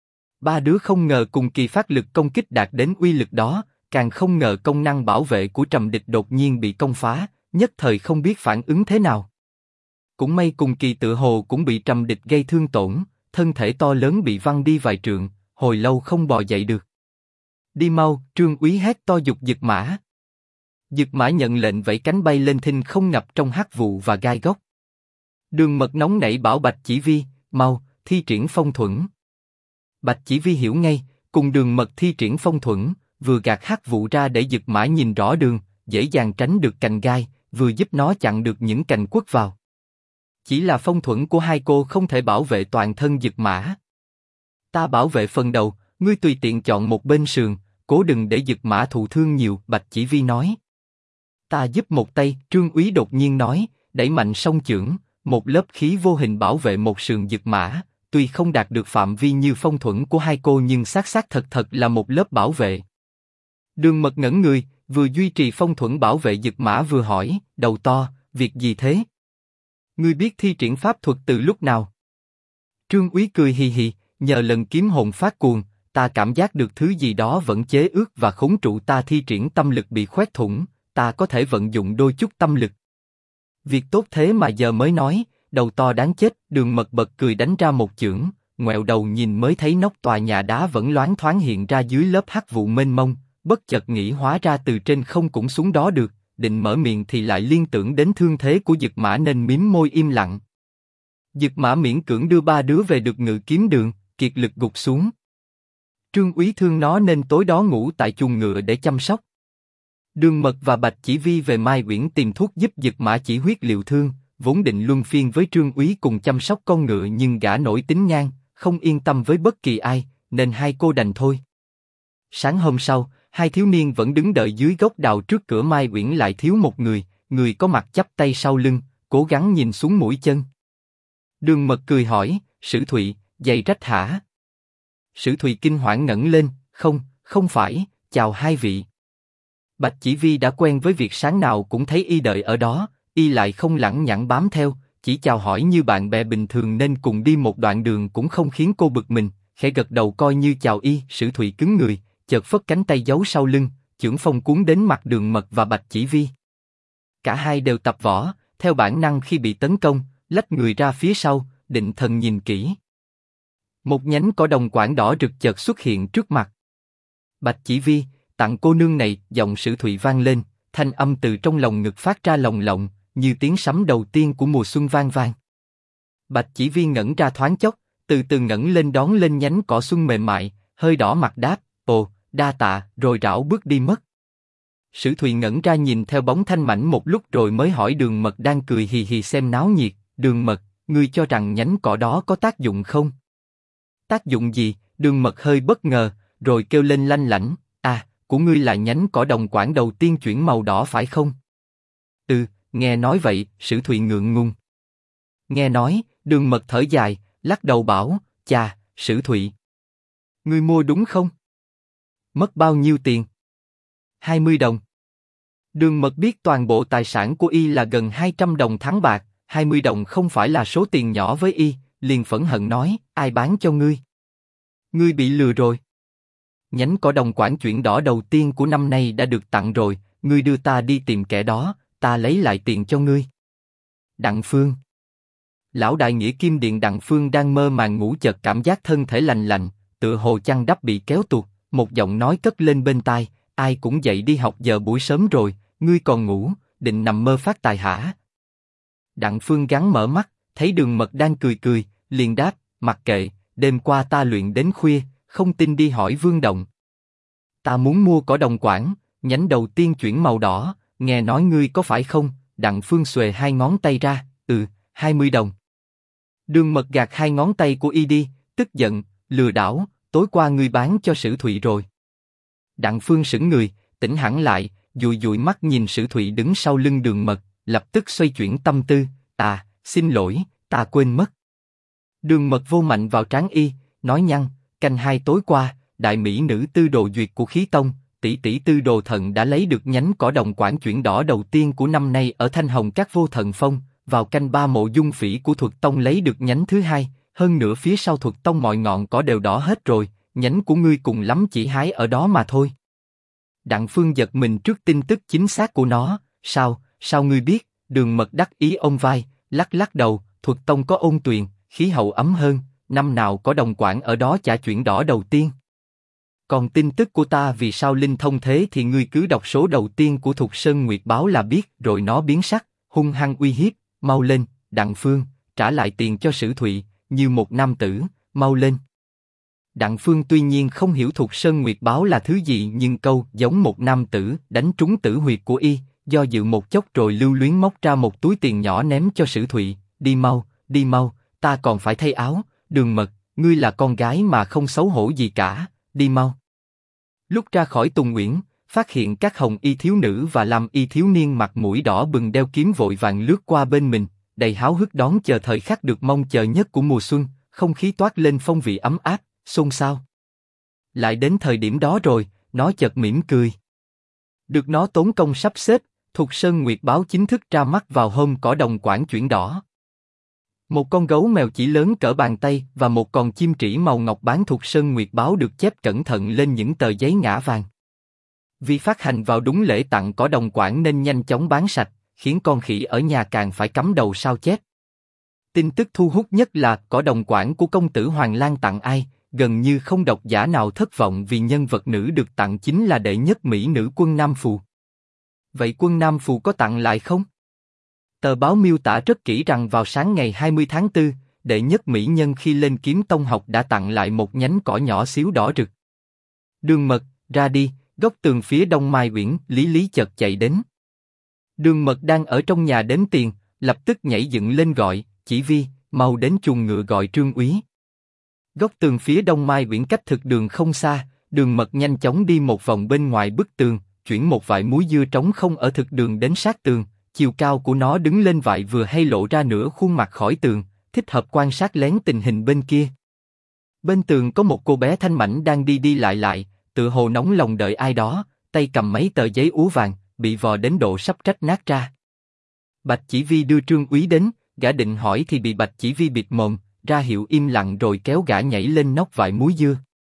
Ba đứa không ngờ Cùng Kỳ phát lực công kích đạt đến uy lực đó, càng không ngờ công năng bảo vệ của Trầm Địch đột nhiên bị công phá, nhất thời không biết phản ứng thế nào. Cũng may Cùng Kỳ tự hồ cũng bị Trầm Địch gây thương tổn, thân thể to lớn bị văng đi vài trượng, hồi lâu không bò dậy được. Đi mau, Trương Úy hét to giục Dực Mã. Dực Mã nhận lệnh vẫy cánh bay lên thinh không ngập trong hắc vụ và gai góc. Đường Mật nóng nảy bảo Bạch Chỉ Vi, mau, thi triển phong thuẫn. Bạch Chỉ Vi hiểu ngay, cùng Đường Mật thi triển phong thuẫn, vừa gạt hắc vụ ra để Dực Mã nhìn rõ đường, dễ dàng tránh được cành gai, vừa giúp nó chặn được những cành quất vào. Chỉ là phong thuẫn của hai cô không thể bảo vệ toàn thân Dực Mã. Ta bảo vệ phần đầu, ngươi tùy tiện chọn một bên sườn, cố đừng để Dực Mã thụ thương nhiều. Bạch Chỉ Vi nói. Ta giúp một tay. Trương Úy đột nhiên nói, đẩy mạnh song chưởng, một lớp khí vô hình bảo vệ một sườn Dực Mã. Tuy không đạt được phạm vi như phong thuẫn của hai cô nhưng xác xác thật thật là một lớp bảo vệ. Đường Mật ngẩn người, vừa duy trì phong thuẫn bảo vệ Dực Mã vừa hỏi, đầu to, việc gì thế? Ngươi biết thi triển pháp thuật từ lúc nào? Trương Úy cười hì hì, nhờ lần kiếm hồn phát cuồng, ta cảm giác được thứ gì đó vẫn chế ước và khống trụ ta thi triển tâm lực bị khoét thủng, ta có thể vận dụng đôi chút tâm lực. Việc tốt thế mà giờ mới nói, đầu to đáng chết. Đường Mật bật cười đánh ra một chưởng, ngoẹo đầu nhìn mới thấy nóc tòa nhà đá vẫn loáng thoáng hiện ra dưới lớp hắc vụ mênh mông, bất chợt nghĩ hóa ra từ trên không cũng xuống đó được, định mở miệng thì lại liên tưởng đến thương thế của Dực Mã nên mím môi im lặng. Dực Mã miễn cưỡng đưa ba đứa về được Ngự Kiếm Đường, kiệt lực gục xuống. Trương Úy thương nó nên tối đó ngủ tại chuồng ngựa để chăm sóc. Đường Mật và Bạch Chỉ Vi về Mai Uyển tìm thuốc giúp Dực Mã chỉ huyết liệu thương, vốn định luân phiên với Trương Úy cùng chăm sóc con ngựa nhưng gã nổi tính ngang, không yên tâm với bất kỳ ai, nên hai cô đành thôi. Sáng hôm sau, hai thiếu niên vẫn đứng đợi dưới gốc đào trước cửa Mai Uyển, lại thiếu một người, người có mặt chắp tay sau lưng, cố gắng nhìn xuống mũi chân. Đường Mật cười hỏi, Sử Thụy, giày rách hả? Sử Thụy kinh hoảng ngẩng lên, không phải, chào hai vị. Bạch Chỉ Vi đã quen với việc sáng nào cũng thấy y đợi ở đó, y lại không lẳng nhẳng bám theo, chỉ chào hỏi như bạn bè bình thường nên cùng đi một đoạn đường cũng không khiến cô bực mình, khẽ gật đầu coi như chào y. Sử Thụy cứng người, chợt phất cánh tay giấu sau lưng, chưởng phong cuốn đến mặt Đường Mật và Bạch Chỉ Vi. Cả hai đều tập võ, theo bản năng khi bị tấn công, lách người ra phía sau, định thần nhìn kỹ. Một nhánh cỏ đồng quảng đỏ rực chợt xuất hiện trước mặt. Bạch Chỉ Vi, tặng cô nương này. Giọng Sử Thụy vang lên, thanh âm từ trong lòng ngực phát ra lồng lộng, như tiếng sấm đầu tiên của mùa xuân vang vang. Bạch Chỉ Vi ngẩn ra thoáng chốc, từ từ ngẩng lên đón lên nhánh cỏ xuân mềm mại, hơi đỏ mặt đáp, ồ, đa tạ, rồi rảo bước đi mất. Sử Thụy ngẩn ra nhìn theo bóng thanh mảnh một lúc rồi mới hỏi Đường Mật đang cười hì hì xem náo nhiệt, Đường Mật, ngươi cho rằng nhánh cỏ đó có tác dụng không? Tác dụng gì? Đường Mật hơi bất ngờ, rồi kêu lên lanh lảnh, của ngươi là nhánh cỏ đồng quản đầu tiên chuyển màu đỏ phải không? Ừ, nghe nói vậy, Sử Thụy ngượng ngùng. Nghe nói, Đường Mật thở dài, lắc đầu bảo, chà, Sử Thụy. Ngươi mua đúng không? Mất bao nhiêu tiền? 20 đồng. Đường Mật biết toàn bộ tài sản của y là gần 200 đồng thắng bạc, 20 đồng không phải là số tiền nhỏ với y, liền phẫn hận nói, ai bán cho ngươi? Ngươi bị lừa rồi. Nhánh cỏ đồng quản chuyển đỏ đầu tiên của năm nay đã được tặng rồi, ngươi đưa ta đi tìm kẻ đó, ta lấy lại tiền cho ngươi. Đặng Phương. Lão đại nghĩa Kim Điện Đặng Phương đang mơ màng ngủ chợt cảm giác thân thể lành lạnh, tựa hồ chăn đắp bị kéo tuột, một giọng nói cất lên bên tai, ai cũng dậy đi học giờ buổi sớm rồi, ngươi còn ngủ, định nằm mơ phát tài hả? Đặng Phương gắng mở mắt, thấy Đường Mật đang cười cười, liền đáp, mặc kệ, đêm qua ta luyện đến khuya, không tin đi hỏi Vương Động. Ta muốn mua cỏ đồng quản, nhánh đầu tiên chuyển màu đỏ, nghe nói ngươi có phải không? Đặng Phương xuề hai ngón tay ra, 20 đồng. Đường Mật gạt hai ngón tay của y đi, tức giận, lừa đảo, tối qua ngươi bán cho Sử Thụy rồi. Đặng Phương sững người, tỉnh hẳn lại, dụi dụi mắt nhìn Sử Thụy đứng sau lưng Đường Mật, lập tức xoay chuyển tâm tư, xin lỗi, ta quên mất. Đường Mật vô mạnh vào trán y, nói nhăn, canh hai tối qua, đại mỹ nữ Tư Đồ Duyệt của Khí Tông, tỷ tỷ Tư Đồ Thận đã lấy được nhánh cỏ đồng quản chuyển đỏ đầu tiên của năm nay ở Thanh Hồng Các Vô Thận Phong, vào canh ba Mộ Dung Phỉ của Thuật Tông lấy được nhánh thứ hai, hơn nữa phía sau Thuật Tông mọi ngọn cỏ đều đỏ hết rồi, nhánh của ngươi cùng lắm chỉ hái ở đó mà thôi. Đặng Phương giật mình trước tin tức chính xác của nó, sao ngươi biết? Đường Mật đắc ý ôm vai, lắc lắc đầu, Thuật Tông có ôn tuyền, khí hậu ấm hơn, năm nào có đồng quản ở đó chả chuyển đỏ đầu tiên. Còn tin tức của ta vì sao linh thông thế thì ngươi cứ đọc số đầu tiên của Thục Sơn Nguyệt Báo là biết, rồi nó biến sắc, hung hăng uy hiếp, mau lên, Đặng Phương, trả lại tiền cho Sử Thụy, như một nam tử, mau lên. Đặng Phương tuy nhiên không hiểu Thục Sơn Nguyệt Báo là thứ gì nhưng câu giống một nam tử đánh trúng tử huyệt của y, do dự một chốc rồi lưu luyến móc ra một túi tiền nhỏ ném cho Sử Thụy, đi mau, ta còn phải thay áo, Đường Mật, ngươi là con gái mà không xấu hổ gì cả, đi mau. Lúc ra khỏi Tùng Uyển, phát hiện các hồng y thiếu nữ và lam y thiếu niên mặt mũi đỏ bừng đeo kiếm vội vàng lướt qua bên mình, đầy háo hức đón chờ thời khắc được mong chờ nhất của mùa xuân, không khí toát lên phong vị ấm áp, xôn xao. Lại đến thời điểm đó rồi, nó chợt mỉm cười. Được nó tốn công sắp xếp, Thục Sơn Nguyệt Báo chính thức ra mắt vào hôm cỏ đồng quản chuyển đỏ. Một con gấu mèo chỉ lớn cỡ bàn tay và một con chim trĩ màu ngọc bán Thục Sơn Nguyệt Báo được chép cẩn thận lên những tờ giấy ngã vàng. Vì phát hành vào đúng lễ tặng cỏ đồng quản nên nhanh chóng bán sạch, khiến con khỉ ở nhà càng phải cắm đầu sao chép. Tin tức thu hút nhất là cỏ đồng quản của công tử Hoàng Lang tặng ai, gần như không độc giả nào thất vọng vì nhân vật nữ được tặng chính là đệ nhất mỹ nữ Quân Nam Phù. Vậy Quân Nam Phù có tặng lại không? Tờ báo miêu tả rất kỹ rằng vào sáng ngày 20 tháng 4, đệ nhất mỹ nhân khi lên Kiếm Tông học đã tặng lại một nhánh cỏ nhỏ xíu đỏ rực. Đường Mật, ra đi, góc tường phía đông Mai Uyển, Lý Lý chợt chạy đến. Đường Mật đang ở trong nhà đếm tiền, lập tức nhảy dựng lên gọi, Chỉ Vi, mau đến chuồng ngựa gọi Trương úy. Góc tường phía đông Mai Uyển cách thực đường không xa, Đường Mật nhanh chóng đi một vòng bên ngoài bức tường, chuyển một vại muối dưa trống không ở thực đường đến sát tường, chiều cao của nó đứng lên vại vừa hay lộ ra nửa khuôn mặt khỏi tường, thích hợp quan sát lén tình hình bên kia. Bên tường có một cô bé thanh mảnh đang đi đi lại, tựa hồ nóng lòng đợi ai đó, tay cầm mấy tờ giấy úa vàng, bị vò đến độ sắp rách nát ra. Bạch Chỉ Vi đưa Trương úy đến, gã định hỏi thì bị Bạch Chỉ Vi bịt mồm, ra hiệu im lặng rồi kéo gã nhảy lên nóc vại muối dưa.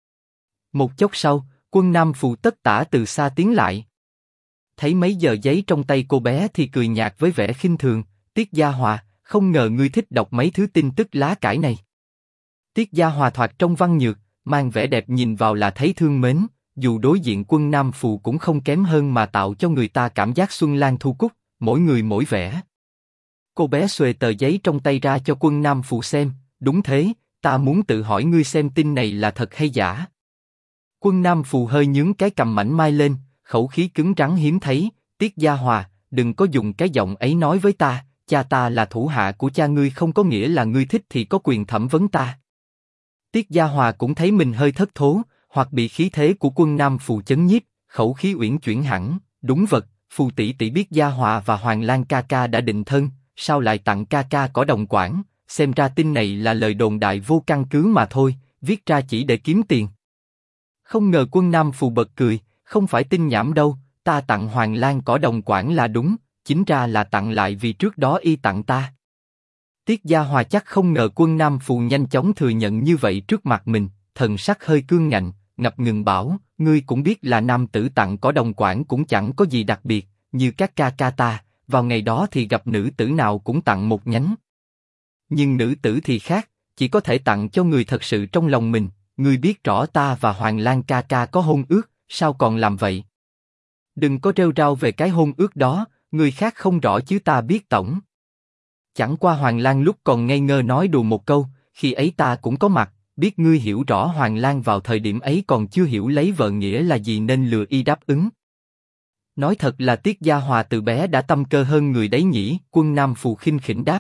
Một chốc sau, Quân Nam Phù tất tả từ xa tiến lại. Thấy mấy giờ giấy trong tay cô bé thì cười nhạt với vẻ khinh thường, Tiết Gia Hòa, không ngờ ngươi thích đọc mấy thứ tin tức lá cải này. Tiết Gia Hòa thoạt trông văn nhược, mang vẻ đẹp nhìn vào là thấy thương mến, dù đối diện Quân Nam Phù cũng không kém hơn mà tạo cho người ta cảm giác xuân lan thu cúc, mỗi người mỗi vẻ. Cô bé xuề tờ giấy trong tay ra cho Quân Nam Phù xem, đúng thế, ta muốn tự hỏi ngươi xem tin này là thật hay giả. Quân Nam Phù hơi nhướng cái cằm mảnh mai lên, khẩu khí cứng rắn hiếm thấy. Tiết Gia Hòa, đừng có dùng cái giọng ấy nói với ta, cha ta là thủ hạ của cha ngươi không có nghĩa là ngươi thích thì có quyền thẩm vấn ta. Tiết Gia Hòa cũng thấy mình hơi thất thố, hoặc bị khí thế của Quân Nam Phù chấn nhiếp, khẩu khí uyển chuyển hẳn, đúng vật, Phù tỷ tỷ biết Gia Hòa và Hoàng Lan ca ca đã định thân, sao lại tặng ca ca cỏ đồng quản, xem ra tin này là lời đồn đại vô căn cứ mà thôi, viết ra chỉ để kiếm tiền. Không ngờ Quân Nam Phù bật cười, không phải tin nhảm đâu, ta tặng Hoàng Lan cỏ đồng quản là đúng, chính ra là tặng lại vì trước đó y tặng ta. Tiết Gia Hòa chắc không ngờ Quân Nam Phù nhanh chóng thừa nhận như vậy trước mặt mình, thần sắc hơi cương ngạnh, ngập ngừng bảo, ngươi cũng biết là nam tử tặng cỏ đồng quản cũng chẳng có gì đặc biệt, như các ca ca ta, vào ngày đó thì gặp nữ tử nào cũng tặng một nhánh. Nhưng nữ tử thì khác, chỉ có thể tặng cho người thật sự trong lòng mình, ngươi biết rõ ta và Hoàng Lan ca ca có hôn ước, sao còn làm vậy? Đừng có rêu rao về cái hôn ước đó, người khác không rõ chứ ta biết tổng. Chẳng qua Hoàng Lan lúc còn ngây ngơ nói đùa một câu, khi ấy ta cũng có mặt, biết ngươi hiểu rõ Hoàng Lan vào thời điểm ấy còn chưa hiểu lấy vợ nghĩa là gì nên lừa y đáp ứng. Nói thật là Tiết Gia Hòa từ bé đã tâm cơ hơn người đấy nhỉ, Quân Nam Phù khinh khỉnh đáp.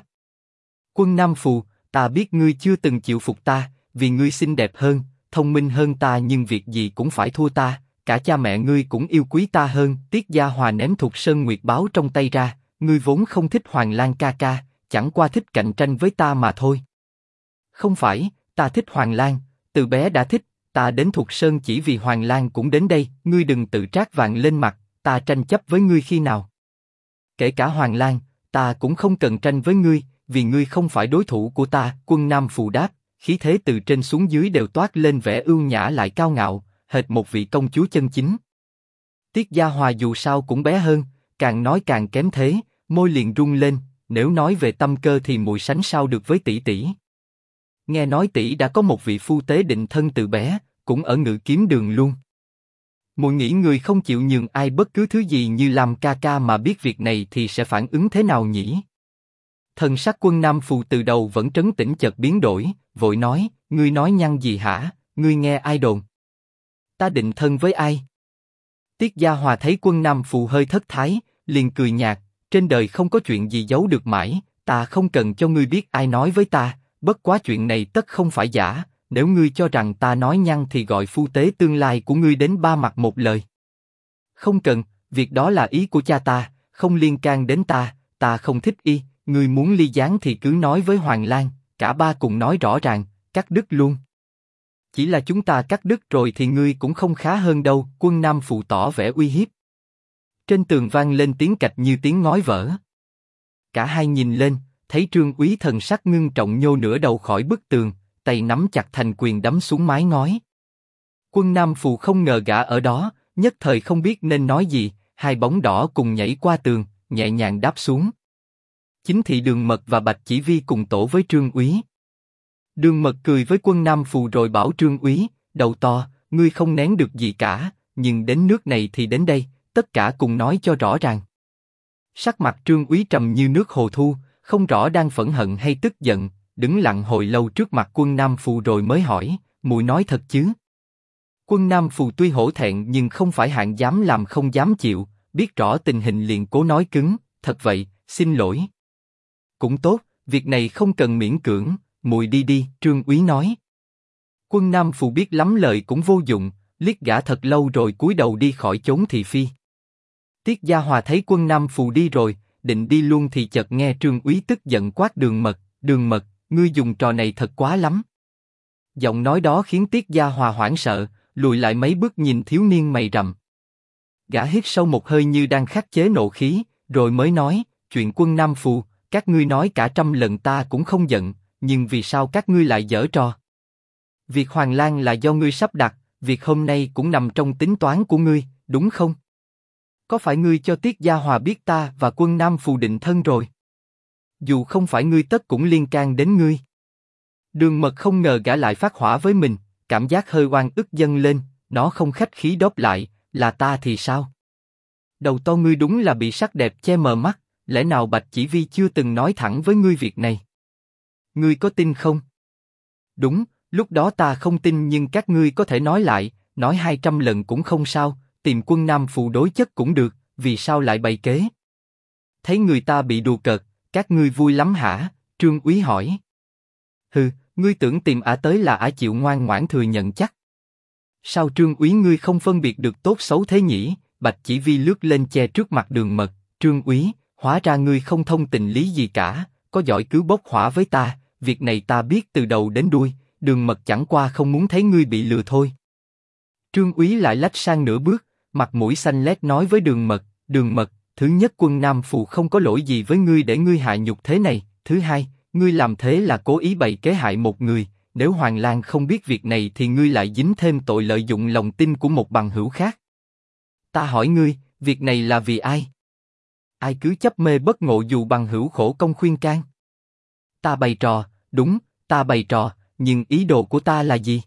Quân Nam Phù, ta biết ngươi chưa từng chịu phục ta, vì ngươi xinh đẹp hơn, thông minh hơn ta nhưng việc gì cũng phải thua ta, cả cha mẹ ngươi cũng yêu quý ta hơn. Tiết Gia Hòa ném Thục Sơn Nguyệt báo trong tay ra, ngươi vốn không thích Hoàng Lan ca ca, chẳng qua thích cạnh tranh với ta mà thôi. Không phải, ta thích Hoàng Lan, từ bé đã thích, ta đến Thục Sơn chỉ vì Hoàng Lan cũng đến đây, ngươi đừng tự trát vàng lên mặt, ta tranh chấp với ngươi khi nào? Kể cả Hoàng Lan, ta cũng không cần tranh với ngươi, vì ngươi không phải đối thủ của ta. Quân Nam Phù đáp, khí thế từ trên xuống dưới đều toát lên vẻ ưu nhã lại cao ngạo, hệt một vị công chúa chân chính. Tiết Gia Hòa dù sao cũng bé hơn, càng nói càng kém thế, môi liền rung lên. Nếu nói về tâm cơ thì muội sánh sao được với tỷ tỷ. Nghe nói tỷ đã có một vị phu tế định thân từ bé, cũng ở Ngự Kiếm Đường luôn. Muội nghĩ người không chịu nhường ai bất cứ thứ gì như làm ca ca mà biết việc này thì sẽ phản ứng thế nào nhỉ? Thần sắc Quân Nam Phù từ đầu vẫn trấn tĩnh chợt biến đổi, vội nói, ngươi nói nhăng gì hả? Ngươi nghe ai đồn? Ta định thân với ai? Tiết Gia Hòa thấy Quân Nam Phù hơi thất thái, liền cười nhạt. Trên đời không có chuyện gì giấu được mãi, ta không cần cho ngươi biết ai nói với ta, bất quá chuyện này tất không phải giả, nếu ngươi cho rằng ta nói nhăng thì gọi phu tế tương lai của ngươi đến ba mặt một lời. Không cần, việc đó là ý của cha ta, không liên can đến ta, ta không thích y, ngươi muốn ly gián thì cứ nói với Hoàng Lan, cả ba cùng nói rõ ràng, cắt đứt luôn. Chỉ là chúng ta cắt đứt rồi thì ngươi cũng không khá hơn đâu. Quân Nam Phù tỏ vẻ uy hiếp. Trên tường vang lên tiếng cạch như tiếng ngói vỡ. Cả hai nhìn lên, thấy Trương Úy thần sắc ngưng trọng nhô nửa đầu khỏi bức tường, tay nắm chặt thành quyền đấm xuống mái ngói. Quân Nam Phù không ngờ gã ở đó, nhất thời không biết nên nói gì, hai bóng đỏ cùng nhảy qua tường, nhẹ nhàng đáp xuống. Chính thị Đường Mật và Bạch Chỉ Vi cùng tổ với Trương Úy. Đường Mật cười với Quân Nam Phù rồi bảo Trương Úy, đầu to, ngươi không nén được gì cả, nhưng đến nước này thì đến đây, tất cả cùng nói cho rõ ràng. Sắc mặt Trương Úy trầm như nước hồ thu, không rõ đang phẫn hận hay tức giận, đứng lặng hồi lâu trước mặt Quân Nam Phù rồi mới hỏi, muội nói thật chứ? Quân Nam Phù tuy hổ thẹn nhưng không phải hạng dám làm không dám chịu, biết rõ tình hình liền cố nói cứng, thật vậy, xin lỗi. Cũng tốt, việc này không cần miễn cưỡng, muội đi đi, Trương Úy nói. Quân Nam Phù biết lắm lời cũng vô dụng, liếc gã thật lâu rồi cúi đầu đi khỏi chốn thị phi. Tiết Gia Hòa thấy Quân Nam Phù đi rồi, định đi luôn thì chợt nghe Trương Úy tức giận quát Đường Mật, ngươi dùng trò này thật quá lắm. Giọng nói đó khiến Tiết Gia Hòa hoảng sợ, lùi lại mấy bước nhìn thiếu niên mày rậm. Gã hít sâu một hơi như đang khắc chế nộ khí, rồi mới nói, chuyện Quân Nam Phù, các ngươi nói cả trăm lần ta cũng không giận, nhưng vì sao các ngươi lại giở trò? Việc Hoàng Lan là do ngươi sắp đặt, việc hôm nay cũng nằm trong tính toán của ngươi, đúng không? Có phải ngươi cho Tiết Gia Hòa biết ta và Quân Nam Phù định thân rồi? Dù không phải ngươi tất cũng liên can đến ngươi. Đường Mật không ngờ gã lại phát hỏa với mình, cảm giác hơi oan ức dâng lên, nó không khách khí đáp lại, là ta thì sao? Đầu to ngươi đúng là bị sắc đẹp che mờ mắt, lẽ nào Bạch Chỉ Vi chưa từng nói thẳng với ngươi việc này? Ngươi có tin không? Đúng, lúc đó ta không tin nhưng các ngươi có thể nói lại, nói 200 lần cũng không sao, tìm quân Nam Phù đối chất cũng được, vì sao lại bày kế? Thấy người ta bị đùa cợt, các ngươi vui lắm hả? Trương Úy hỏi. Hừ, ngươi tưởng tìm ả tới là ả chịu ngoan ngoãn thừa nhận chắc. Sao Trương Úy ngươi không phân biệt được tốt xấu thế nhỉ? Bạch Chỉ Vi lướt lên che trước mặt Đường Mật. Trương Úy, hóa ra ngươi không thông tình lý gì cả, có giỏi cứ bốc hỏa với ta, việc này ta biết từ đầu đến đuôi, Đường Mật chẳng qua không muốn thấy ngươi bị lừa thôi. Trương Úy lại lách sang nửa bước, mặt mũi xanh lét nói với Đường Mật, thứ nhất quân Nam Phù không có lỗi gì với ngươi để ngươi hạ nhục thế này, thứ hai, ngươi làm thế là cố ý bày kế hại một người, nếu Hoàng Lang không biết việc này thì ngươi lại dính thêm tội lợi dụng lòng tin của một bằng hữu khác. Ta hỏi ngươi, việc này là vì ai? Ai cứ chấp mê bất ngộ dù bằng hữu khổ công khuyên can? Ta bày trò, đúng, ta bày trò, nhưng ý đồ của ta là gì?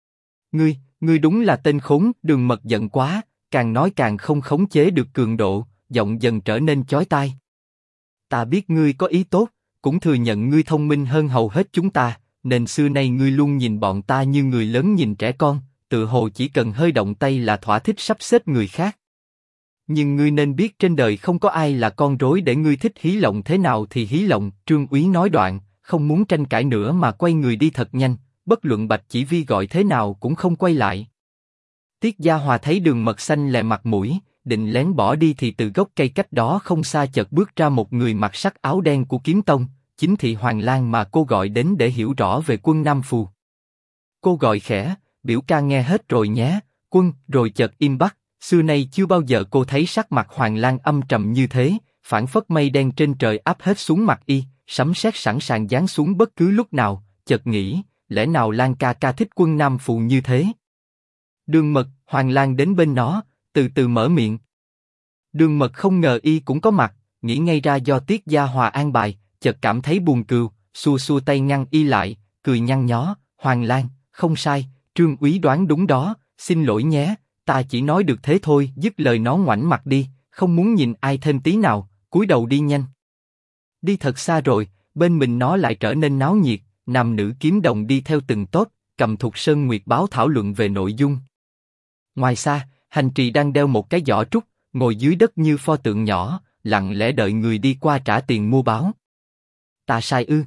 Ngươi đúng là tên khốn. Đường Mật giận quá, càng nói càng không khống chế được cường độ, giọng dần trở nên chói tai. Ta biết ngươi có ý tốt, cũng thừa nhận ngươi thông minh hơn hầu hết chúng ta, nên xưa nay ngươi luôn nhìn bọn ta như người lớn nhìn trẻ con, tự hồ chỉ cần hơi động tay là thỏa thích sắp xếp người khác. Nhưng ngươi nên biết trên đời không có ai là con rối để ngươi thích hí lộng thế nào thì hí lộng. Trương Úy nói đoạn, không muốn tranh cãi nữa mà quay người đi thật nhanh, bất luận Bạch Chỉ Vi gọi thế nào cũng không quay lại. Tiết Gia Hòa thấy Đường Mật xanh lè mặt mũi, định lén bỏ đi thì từ gốc cây cách đó không xa chợt bước ra một người mặc sắc áo đen của Kiếm Tông, chính thị Hoàng Lang mà cô gọi đến để hiểu rõ về quân Nam Phù. Cô gọi khẽ, biểu ca nghe hết rồi nhé, quân, rồi chợt im bặt. Xưa nay chưa bao giờ cô thấy sắc mặt Hoàng Lang âm trầm như thế, phảng phất mây đen trên trời áp hết xuống mặt y, sấm sét sẵn sàng giáng xuống bất cứ lúc nào. Chợt nghĩ, lẽ nào Lang ca ca thích quân Nam Phù như thế? Đường Mật, Hoàng Lang đến bên nó, từ từ mở miệng. Đường Mật không ngờ y cũng có mặt, nghĩ ngay ra do Tiết Gia Hòa an bài, chợt cảm thấy buồn cừu, xua xua tay ngăn y lại, cười nhăn nhó. Hoàng Lang, không sai, Trương Úy đoán đúng đó, xin lỗi nhé, ta chỉ nói được thế thôi. Dứt lời nó ngoảnh mặt đi, không muốn nhìn ai thêm tí nào, cúi đầu đi nhanh. Đi thật xa rồi, bên mình nó lại trở nên náo nhiệt, nam nữ kiếm đồng đi theo từng tốp, cầm Thục Sơn Nguyệt báo thảo luận về nội dung. Ngoài xa, Hành Trì đang đeo một cái giỏ trúc, ngồi dưới đất như pho tượng nhỏ, lặng lẽ đợi người đi qua trả tiền mua báo. Ta sai ư?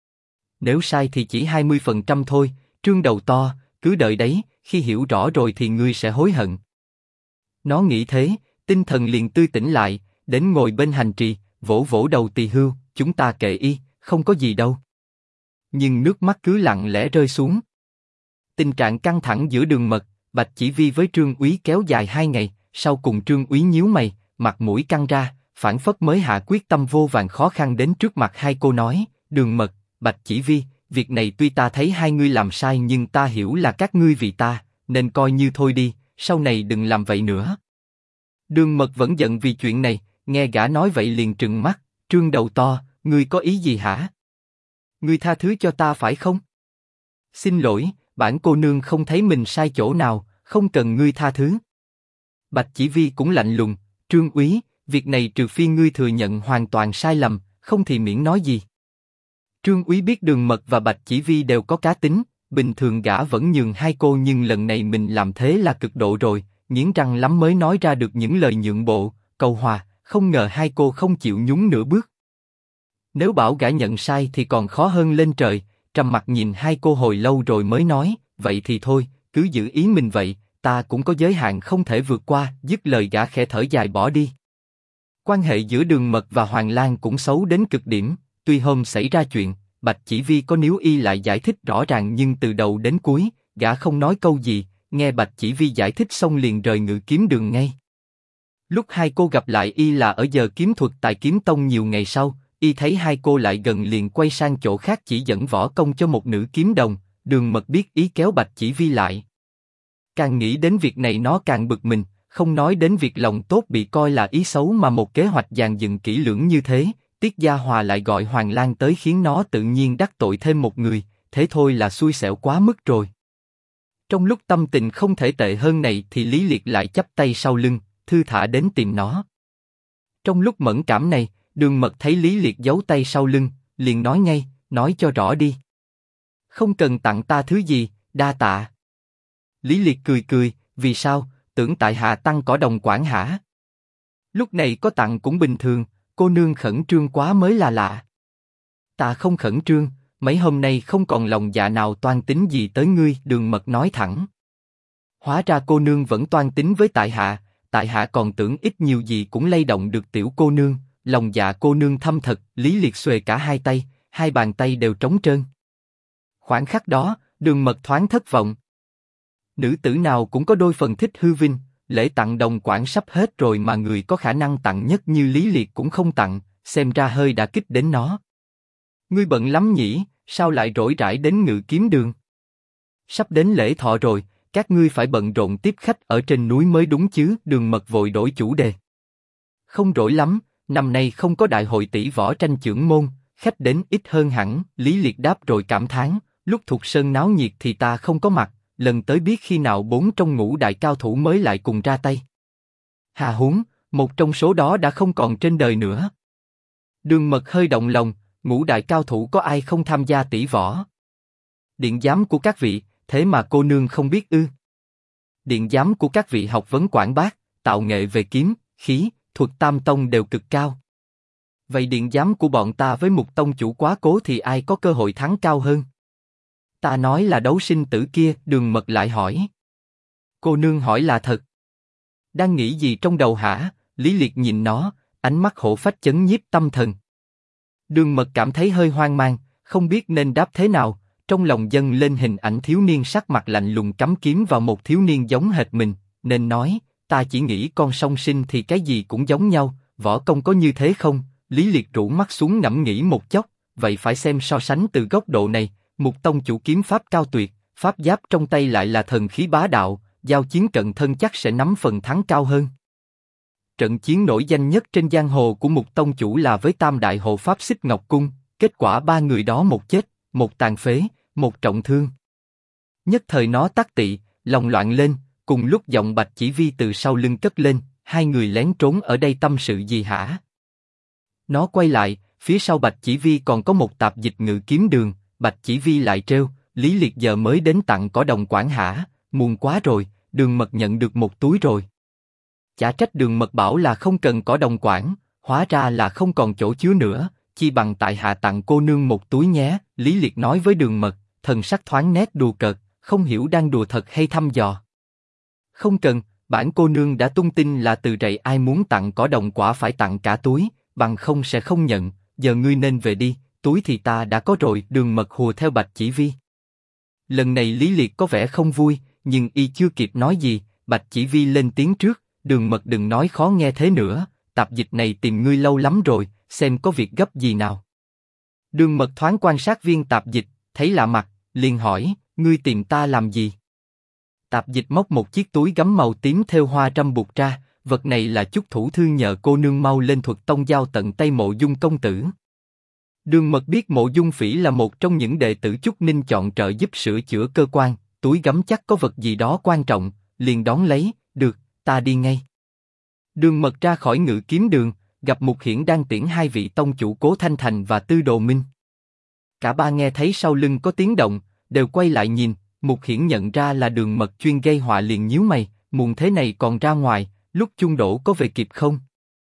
Nếu sai thì chỉ 20% thôi. Trương đầu to, cứ đợi đấy, khi hiểu rõ rồi thì ngươi sẽ hối hận. Nó nghĩ thế, tinh thần liền tươi tỉnh lại, đến ngồi bên Hành Trì, vỗ vỗ đầu tỳ hưu, chúng ta kệ y, không có gì đâu. Nhưng nước mắt cứ lặng lẽ rơi xuống. Tình trạng căng thẳng giữa Đường Mật, Bạch Chỉ Vi với Trương Úy kéo dài 2 ngày, sau cùng Trương Úy nhíu mày, mặt mũi căng ra, phảng phất mới hạ quyết tâm vô vàn khó khăn đến trước mặt hai cô nói, Đường Mật, Bạch Chỉ Vi, việc này tuy ta thấy hai ngươi làm sai nhưng ta hiểu là các ngươi vì ta, nên coi như thôi đi, sau này đừng làm vậy nữa. Đường Mật vẫn giận vì chuyện này, nghe gã nói vậy liền trừng mắt, Trương đầu to, ngươi có ý gì hả? Ngươi tha thứ cho ta phải không? Xin lỗi, bản cô nương không thấy mình sai chỗ nào, không cần ngươi tha thứ. Bạch Chỉ Vi cũng lạnh lùng, Trương Úy, việc này trừ phi ngươi thừa nhận hoàn toàn sai lầm, không thì miễn nói gì. Trương Úy biết Đường Mật và Bạch Chỉ Vi đều có cá tính, bình thường gã vẫn nhường hai cô nhưng lần này mình làm thế là cực độ rồi, nghiến răng lắm mới nói ra được những lời nhượng bộ, cầu hòa, không ngờ hai cô không chịu nhún nửa bước. Nếu bảo gã nhận sai thì còn khó hơn lên trời, trầm mặt nhìn hai cô hồi lâu rồi mới nói, vậy thì thôi, cứ giữ ý mình vậy, ta cũng có giới hạn không thể vượt qua. Dứt lời gã khẽ thở dài bỏ đi. Quan hệ giữa Đường Mật và Hoàng Lang cũng xấu đến cực điểm, tuy hôm xảy ra chuyện, Bạch Chỉ Vi có níu y lại giải thích rõ ràng nhưng từ đầu đến cuối, gã không nói câu gì, nghe Bạch Chỉ Vi giải thích xong liền rời Ngự Kiếm Đường ngay. Lúc hai cô gặp lại y là ở giờ kiếm thuật tại Kiếm Tông nhiều ngày sau, y thấy hai cô lại gần liền quay sang chỗ khác chỉ dẫn võ công cho một nữ kiếm đồng. Đường Mật biết ý kéo Bạch Chỉ Vi lại. Càng nghĩ đến việc này nó càng bực mình, không nói đến việc lòng tốt bị coi là ý xấu mà một kế hoạch dàn dựng kỹ lưỡng như thế, Tiết Gia Hòa lại gọi Hoàng Lang tới khiến nó tự nhiên đắc tội thêm một người, thế thôi là xui xẻo quá mức rồi. Trong lúc tâm tình không thể tệ hơn này thì Lý Liệt lại chắp tay sau lưng, thư thả đến tìm nó. Trong lúc mẫn cảm này, Đường Mật thấy Lý Liệt giấu tay sau lưng, liền nói ngay, nói cho rõ đi. Không cần tặng ta thứ gì, đa tạ. Lý Liệt cười cười, vì sao, tưởng tại hạ tặng cỏ đồng quản hả? Lúc này có tặng cũng bình thường, cô nương khẩn trương quá mới là lạ. Ta không khẩn trương, mấy hôm nay không còn lòng dạ nào toan tính gì tới ngươi, Đường Mật nói thẳng. Hóa ra cô nương vẫn toan tính với tại hạ còn tưởng ít nhiều gì cũng lay động được tiểu cô nương, lòng dạ cô nương thâm thật, Lý Liệt xuề cả hai tay, hai bàn tay đều trống trơn. Khoảnh khắc đó, Đường Mật thoáng thất vọng. Nữ tử nào cũng có đôi phần thích hư vinh, lễ tặng đồng quản sắp hết rồi mà người có khả năng tặng nhất như Lý Liệt cũng không tặng, xem ra hơi đã kích đến nó. Ngươi bận lắm nhỉ, sao lại rỗi rãi đến Ngự Kiếm Đường? Sắp đến lễ thọ rồi, các ngươi phải bận rộn tiếp khách ở trên núi mới đúng chứ? Đường Mật vội đổi chủ đề. Không rỗi lắm, năm nay không có đại hội tỷ võ tranh chưởng môn, khách đến ít hơn hẳn. Lý Liệt đáp rồi cảm thán, lúc Thục Sơn náo nhiệt thì ta không có mặt, lần tới biết khi nào 4 trong 5 đại cao thủ mới lại cùng ra tay. Hà huống, một trong số đó đã không còn trên đời nữa. Đường Mật hơi động lòng, 5 đại cao thủ có ai không tham gia tỷ võ? Điện giám của các vị, thế mà cô nương không biết ư? Điện giám của các vị học vấn quảng bác, tạo nghệ về kiếm, khí, thuật tam tông đều cực cao. Vậy điện giám của bọn ta với Mục tông chủ quá cố thì ai có cơ hội thắng cao hơn? Ta nói là đấu sinh tử kia, Đường Mật lại hỏi. Cô nương hỏi là thật. Đang nghĩ gì trong đầu hả? Lý Liệt nhìn nó, ánh mắt hổ phách chấn nhiếp tâm thần. Đường Mật cảm thấy hơi hoang mang, không biết nên đáp thế nào, trong lòng dâng lên hình ảnh thiếu niên sắc mặt lạnh lùng cắm kiếm vào một thiếu niên giống hệt mình, nên nói, ta chỉ nghĩ con song sinh thì cái gì cũng giống nhau, võ công có như thế không? Lý Liệt rũ mắt xuống ngẫm nghĩ một chốc, vậy phải xem so sánh từ góc độ này. Mục tông chủ kiếm pháp cao tuyệt, pháp giáp trong tay lại là thần khí bá đạo, giao chiến cận thân chắc sẽ nắm phần thắng cao hơn. Trận chiến nổi danh nhất trên giang hồ của Mục tông chủ là với Tam đại hộ pháp Xích Ngọc Cung, kết quả 3 người đó một chết, một tàn phế, một trọng thương. Nhất thời nó tắc tị, lòng loạn lên, cùng lúc giọng Bạch Chỉ Vi từ sau lưng cất lên, hai người lén trốn ở đây tâm sự gì hả? Nó quay lại, phía sau Bạch Chỉ Vi còn có một tạp dịch Ngự Kiếm Đường. Bạch Chỉ Vi lại trêu, Lý Liệt giờ mới đến tặng cỏ đồng quản hả? Muộn quá rồi, Đường Mật nhận được một túi rồi. Chả trách Đường Mật bảo là không cần cỏ đồng quản, hóa ra là không còn chỗ chứa nữa, chi bằng tại hạ tặng cô nương một túi nhé. Lý Liệt nói với Đường Mật, thần sắc thoáng nét đùa cợt, không hiểu đang đùa thật hay thăm dò. Không cần, bản cô nương đã tung tin là từ rày ai muốn tặng cỏ đồng quả phải tặng cả túi, bằng không sẽ không nhận, giờ ngươi nên về đi. Túi thì ta đã có rồi. Đường Mật hùa theo Bạch Chỉ Vi. Lần này Lý Liệt có vẻ không vui, nhưng y chưa kịp nói gì, Bạch Chỉ Vi lên tiếng trước, Đường Mật đừng nói khó nghe thế nữa, tạp dịch này tìm ngươi lâu lắm rồi, xem có việc gấp gì nào. Đường Mật thoáng quan sát viên tạp dịch, thấy lạ mặt, liền hỏi, ngươi tìm ta làm gì? Tạp dịch móc một chiếc túi gấm màu tím thêu hoa trăm buộc ra, vật này là chúc thủ thư nhờ cô nương mau lên Thuật tông giao tận tay Mộ Dung công tử. Đường Mật biết Mộ Dung Phỉ là một trong những đệ tử Chúc Ninh chọn trợ giúp sửa chữa cơ quan, túi gấm chắc có vật gì đó quan trọng, liền đón lấy, được, ta đi ngay. Đường Mật ra khỏi Ngự Kiếm Đường, gặp Mục Hiển đang tiễn hai vị tông chủ Cố Thanh Thành và Tư Đồ Minh. Cả ba nghe thấy sau lưng có tiếng động, đều quay lại nhìn, Mục Hiển nhận ra là Đường Mật chuyên gây họa liền nhíu mày, muộn thế này còn ra ngoài, lúc chung đổ có về kịp không?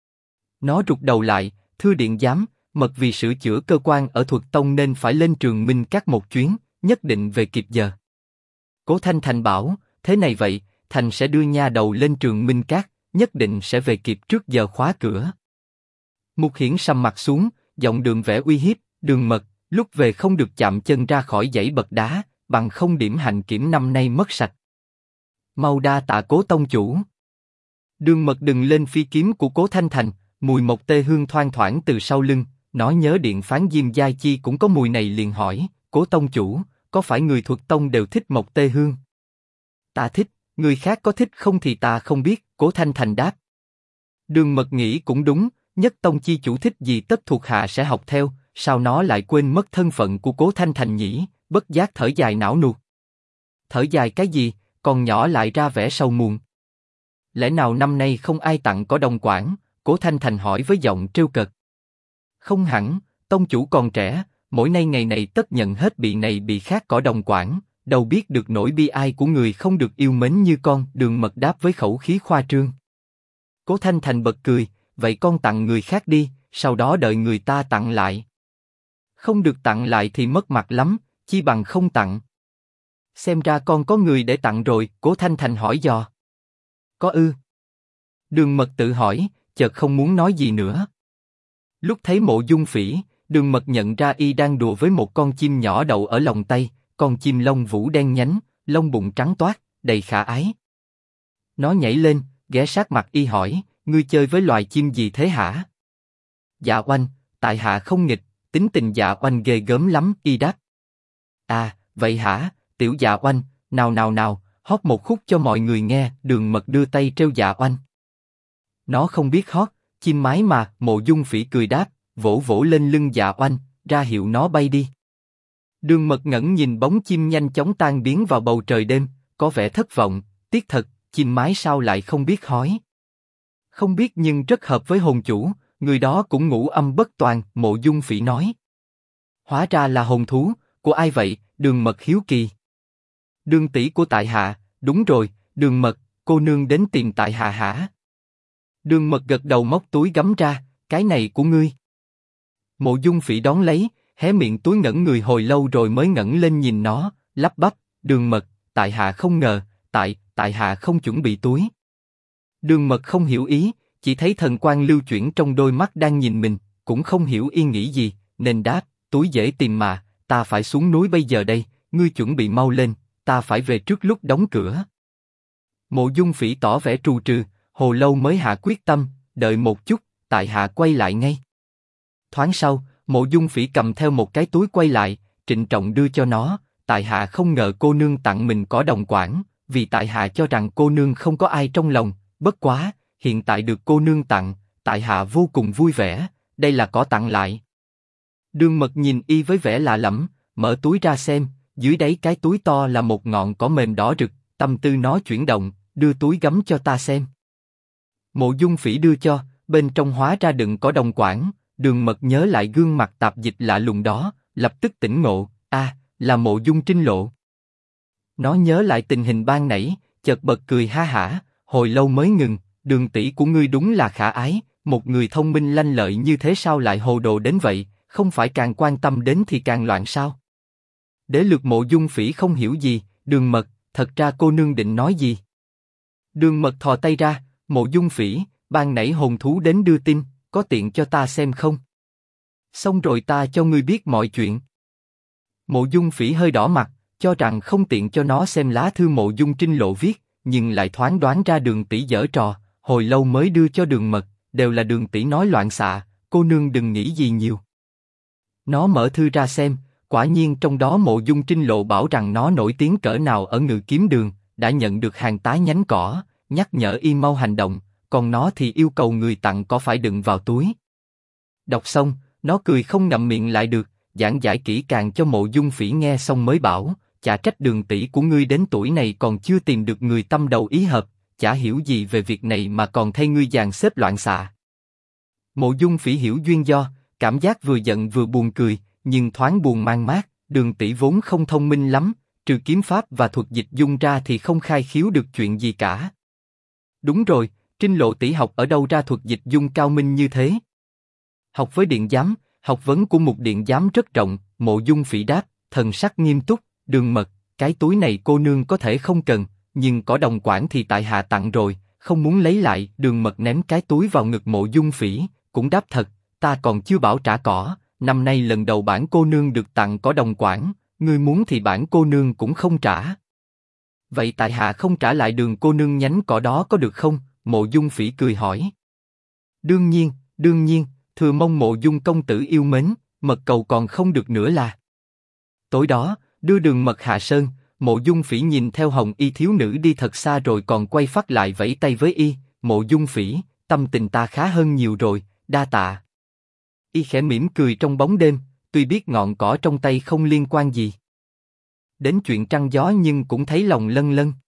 Nó rụt đầu lại, thưa điện giám, Mật vì sửa chữa cơ quan ở Thuật tông nên phải lên Trường Minh Các một chuyến, nhất định về kịp giờ. Cố Thanh Thành bảo, thế này vậy, Thành sẽ đưa nha đầu lên Trường Minh Các, nhất định sẽ về kịp trước giờ khóa cửa. Mục Hiển sầm mặt xuống, giọng Đường vẻ uy hiếp, Đường Mật, lúc về không được chạm chân ra khỏi dãy bậc đá, bằng không điểm hạnh kiểm năm nay mất sạch. Mau đa tạ Cố tông chủ. Đường Mật đừng lên phi kiếm của Cố Thanh Thành, mùi mộc tê hương thoang thoảng từ sau lưng, nó nhớ điện phán Diêm Giai Chi cũng có mùi này liền hỏi, Cố tông chủ, có phải người Thuật tông đều thích mộc tê hương? Ta thích, người khác có thích không thì ta không biết, Cố Thanh Thành đáp. Đường Mật nghĩ cũng đúng, nhất tông chi chủ thích gì tất thuộc hạ sẽ học theo, sao nó lại quên mất thân phận của Cố Thanh Thành nhỉ? Bất giác thở dài não nuột. Thở dài cái gì, còn nhỏ lại ra vẻ sầu muộn. Lẽ nào năm nay không ai tặng cỏ đồng quản? Cố Thanh Thành hỏi với giọng trêu cợt. Không hẳn, tông chủ còn trẻ, mỗi nay ngày này tất nhận hết bị này bị khác cỏ đồng quản, đâu biết được nỗi bi ai của người không được yêu mến như con. Đường Mật đáp với khẩu khí khoa trương. Cố Thanh Thành bật cười, vậy con tặng người khác đi, sau đó đợi người ta tặng lại. Không được tặng lại thì mất mặt lắm, chi bằng không tặng. Xem ra con có người để tặng rồi, Cố Thanh Thành hỏi dò. Có ư? Đường Mật tự hỏi, chợt không muốn nói gì nữa. Lúc thấy Mộ Dung Phỉ, Đường Mật nhận ra y đang đùa với một con chim nhỏ đậu ở lòng tay, con chim lông vũ đen nhánh, lông bụng trắng toát, đầy khả ái. Nó nhảy lên, ghé sát mặt y hỏi, ngươi chơi với loài chim gì thế hả? Dạ Oanh, tại hạ không nghịch, tính tình Dạ Oanh ghê gớm lắm, y đáp. À, vậy hả, tiểu Dạ Oanh, nào, hót một khúc cho mọi người nghe. Đường Mật đưa tay trêu Dạ Oanh. Nó không biết hót, chim mái mà. Mộ Dung Phỉ cười đáp, vỗ vỗ lên lưng Dạ Oanh, ra hiệu nó bay đi. Đường Mật ngẩng nhìn bóng chim nhanh chóng tan biến vào bầu trời đêm, có vẻ thất vọng. Tiếc thật, chim mái sao lại không biết hói? Không biết nhưng rất hợp với hồn chủ, người đó cũng ngũ âm bất toàn. Mộ Dung Phỉ nói. Hóa ra là hồn thú, của ai vậy? Đường Mật hiếu kỳ. Đường tỷ của tại hạ. Đúng rồi, Đường Mật, cô nương đến tìm tại hạ hả? Đường Mật gật đầu móc túi gấm ra, cái này của ngươi. Mộ Dung Phỉ đón lấy, hé miệng túi ngẩn người hồi lâu rồi mới ngẩng lên nhìn nó, lắp bắp, Đường Mật, tại hạ không ngờ, tại hạ không chuẩn bị túi. Đường Mật không hiểu ý, chỉ thấy thần quang lưu chuyển trong đôi mắt đang nhìn mình, cũng không hiểu y nghĩ gì, nên đáp, túi dễ tìm mà, ta phải xuống núi bây giờ đây, ngươi chuẩn bị mau lên, ta phải về trước lúc đóng cửa. Mộ Dung Phỉ tỏ vẻ trù trừ, hồi lâu mới hạ quyết tâm, đợi một chút, tại hạ quay lại ngay. Thoáng sau, Mộ Dung Phỉ cầm theo một cái túi quay lại, trịnh trọng đưa cho nó, tại hạ không ngờ cô nương tặng mình cỏ đồng quảng, vì tại hạ cho rằng cô nương không có ai trong lòng, bất quá, hiện tại được cô nương tặng, tại hạ vô cùng vui vẻ, đây là cỏ tặng lại. Đường Mật nhìn y với vẻ lạ lẫm, mở túi ra xem, dưới đáy cái túi to là một ngọn cỏ mềm đỏ rực, tâm tư nó chuyển động, đưa túi gấm cho ta xem. Mộ Dung Phỉ đưa cho, bên trong hóa ra đựng cỏ đồng quảng. Đường Mật nhớ lại gương mặt tạp dịch lạ lùng đó, lập tức tỉnh ngộ, là Mộ Dung Trinh Lộ. Nó nhớ lại tình hình ban nãy, chợt bật cười ha hả, hồi lâu mới ngừng, Đường tỷ của ngươi đúng là khả ái, một người thông minh lanh lợi như thế sao lại hồ đồ đến vậy, không phải càng quan tâm đến thì càng loạn sao? Đế lược Mộ Dung Phỉ không hiểu gì, Đường Mật, thật ra cô nương định nói gì? Đường Mật thò tay ra, Mộ Dung Phỉ, ban nãy hồn thú đến đưa tin, có tiện cho ta xem không? Xong rồi ta cho ngươi biết mọi chuyện. Mộ Dung Phỉ hơi đỏ mặt, cho rằng không tiện cho nó xem lá thư Mộ Dung Trinh Lộ viết, nhưng lại thoáng đoán ra Đường tỷ giở trò, hồi lâu mới đưa cho Đường Mật, đều là Đường tỷ nói loạn xạ, cô nương đừng nghĩ gì nhiều. Nó mở thư ra xem, quả nhiên trong đó Mộ Dung Trinh Lộ bảo rằng nó nổi tiếng cỡ nào ở Ngự Kiếm Đường, đã nhận được hàng tá nhánh cỏ, nhắc nhở y mau hành động, còn nó thì yêu cầu người tặng cỏ phải đựng vào túi. Đọc xong, nó cười không ngậm miệng lại được, giảng giải kỹ càng cho Mộ Dung Phỉ nghe xong mới bảo, chả trách Đường tỷ của ngươi đến tuổi này còn chưa tìm được người tâm đầu ý hợp, chả hiểu gì về việc này mà còn thay ngươi dàn xếp loạn xạ. Mộ Dung Phỉ hiểu duyên do, cảm giác vừa giận vừa buồn cười, nhưng thoáng buồn mang mát, Đường tỷ vốn không thông minh lắm, trừ kiếm pháp và thuật dịch dung ra thì không khai khiếu được chuyện gì cả. Đúng rồi, Trinh Lộ tỷ học ở đâu ra thuật dịch dung cao minh như thế? Học với điện giám, học vấn của một điện giám rất rộng. Mộ Dung Phỉ đáp, thần sắc nghiêm túc, Đường Mật, cái túi này cô nương có thể không cần, nhưng cỏ đồng quảng thì tại hạ tặng rồi, không muốn lấy lại. Đường Mật ném cái túi vào ngực Mộ Dung Phỉ, cũng đáp thật, ta còn chưa bảo trả cỏ, năm nay lần đầu bản cô nương được tặng cỏ đồng quảng, ngươi muốn thì bản cô nương cũng không trả. Vậy tại hạ không trả lại Đường cô nương nhánh cỏ đó có được không? Mộ Dung Phỉ cười hỏi. Đương nhiên, thừa mong Mộ Dung công tử yêu mến, mật cầu còn không được nữa là. Tối đó, đưa Đường Mật hạ sơn, Mộ Dung Phỉ nhìn theo Hồng Y thiếu nữ đi thật xa rồi còn quay phát lại vẫy tay với y, Mộ Dung Phỉ, tâm tình ta khá hơn nhiều rồi, đa tạ. Y khẽ mỉm cười trong bóng đêm, tuy biết ngọn cỏ trong tay không liên quan gì đến chuyện trăng gió nhưng cũng thấy lòng lân lân.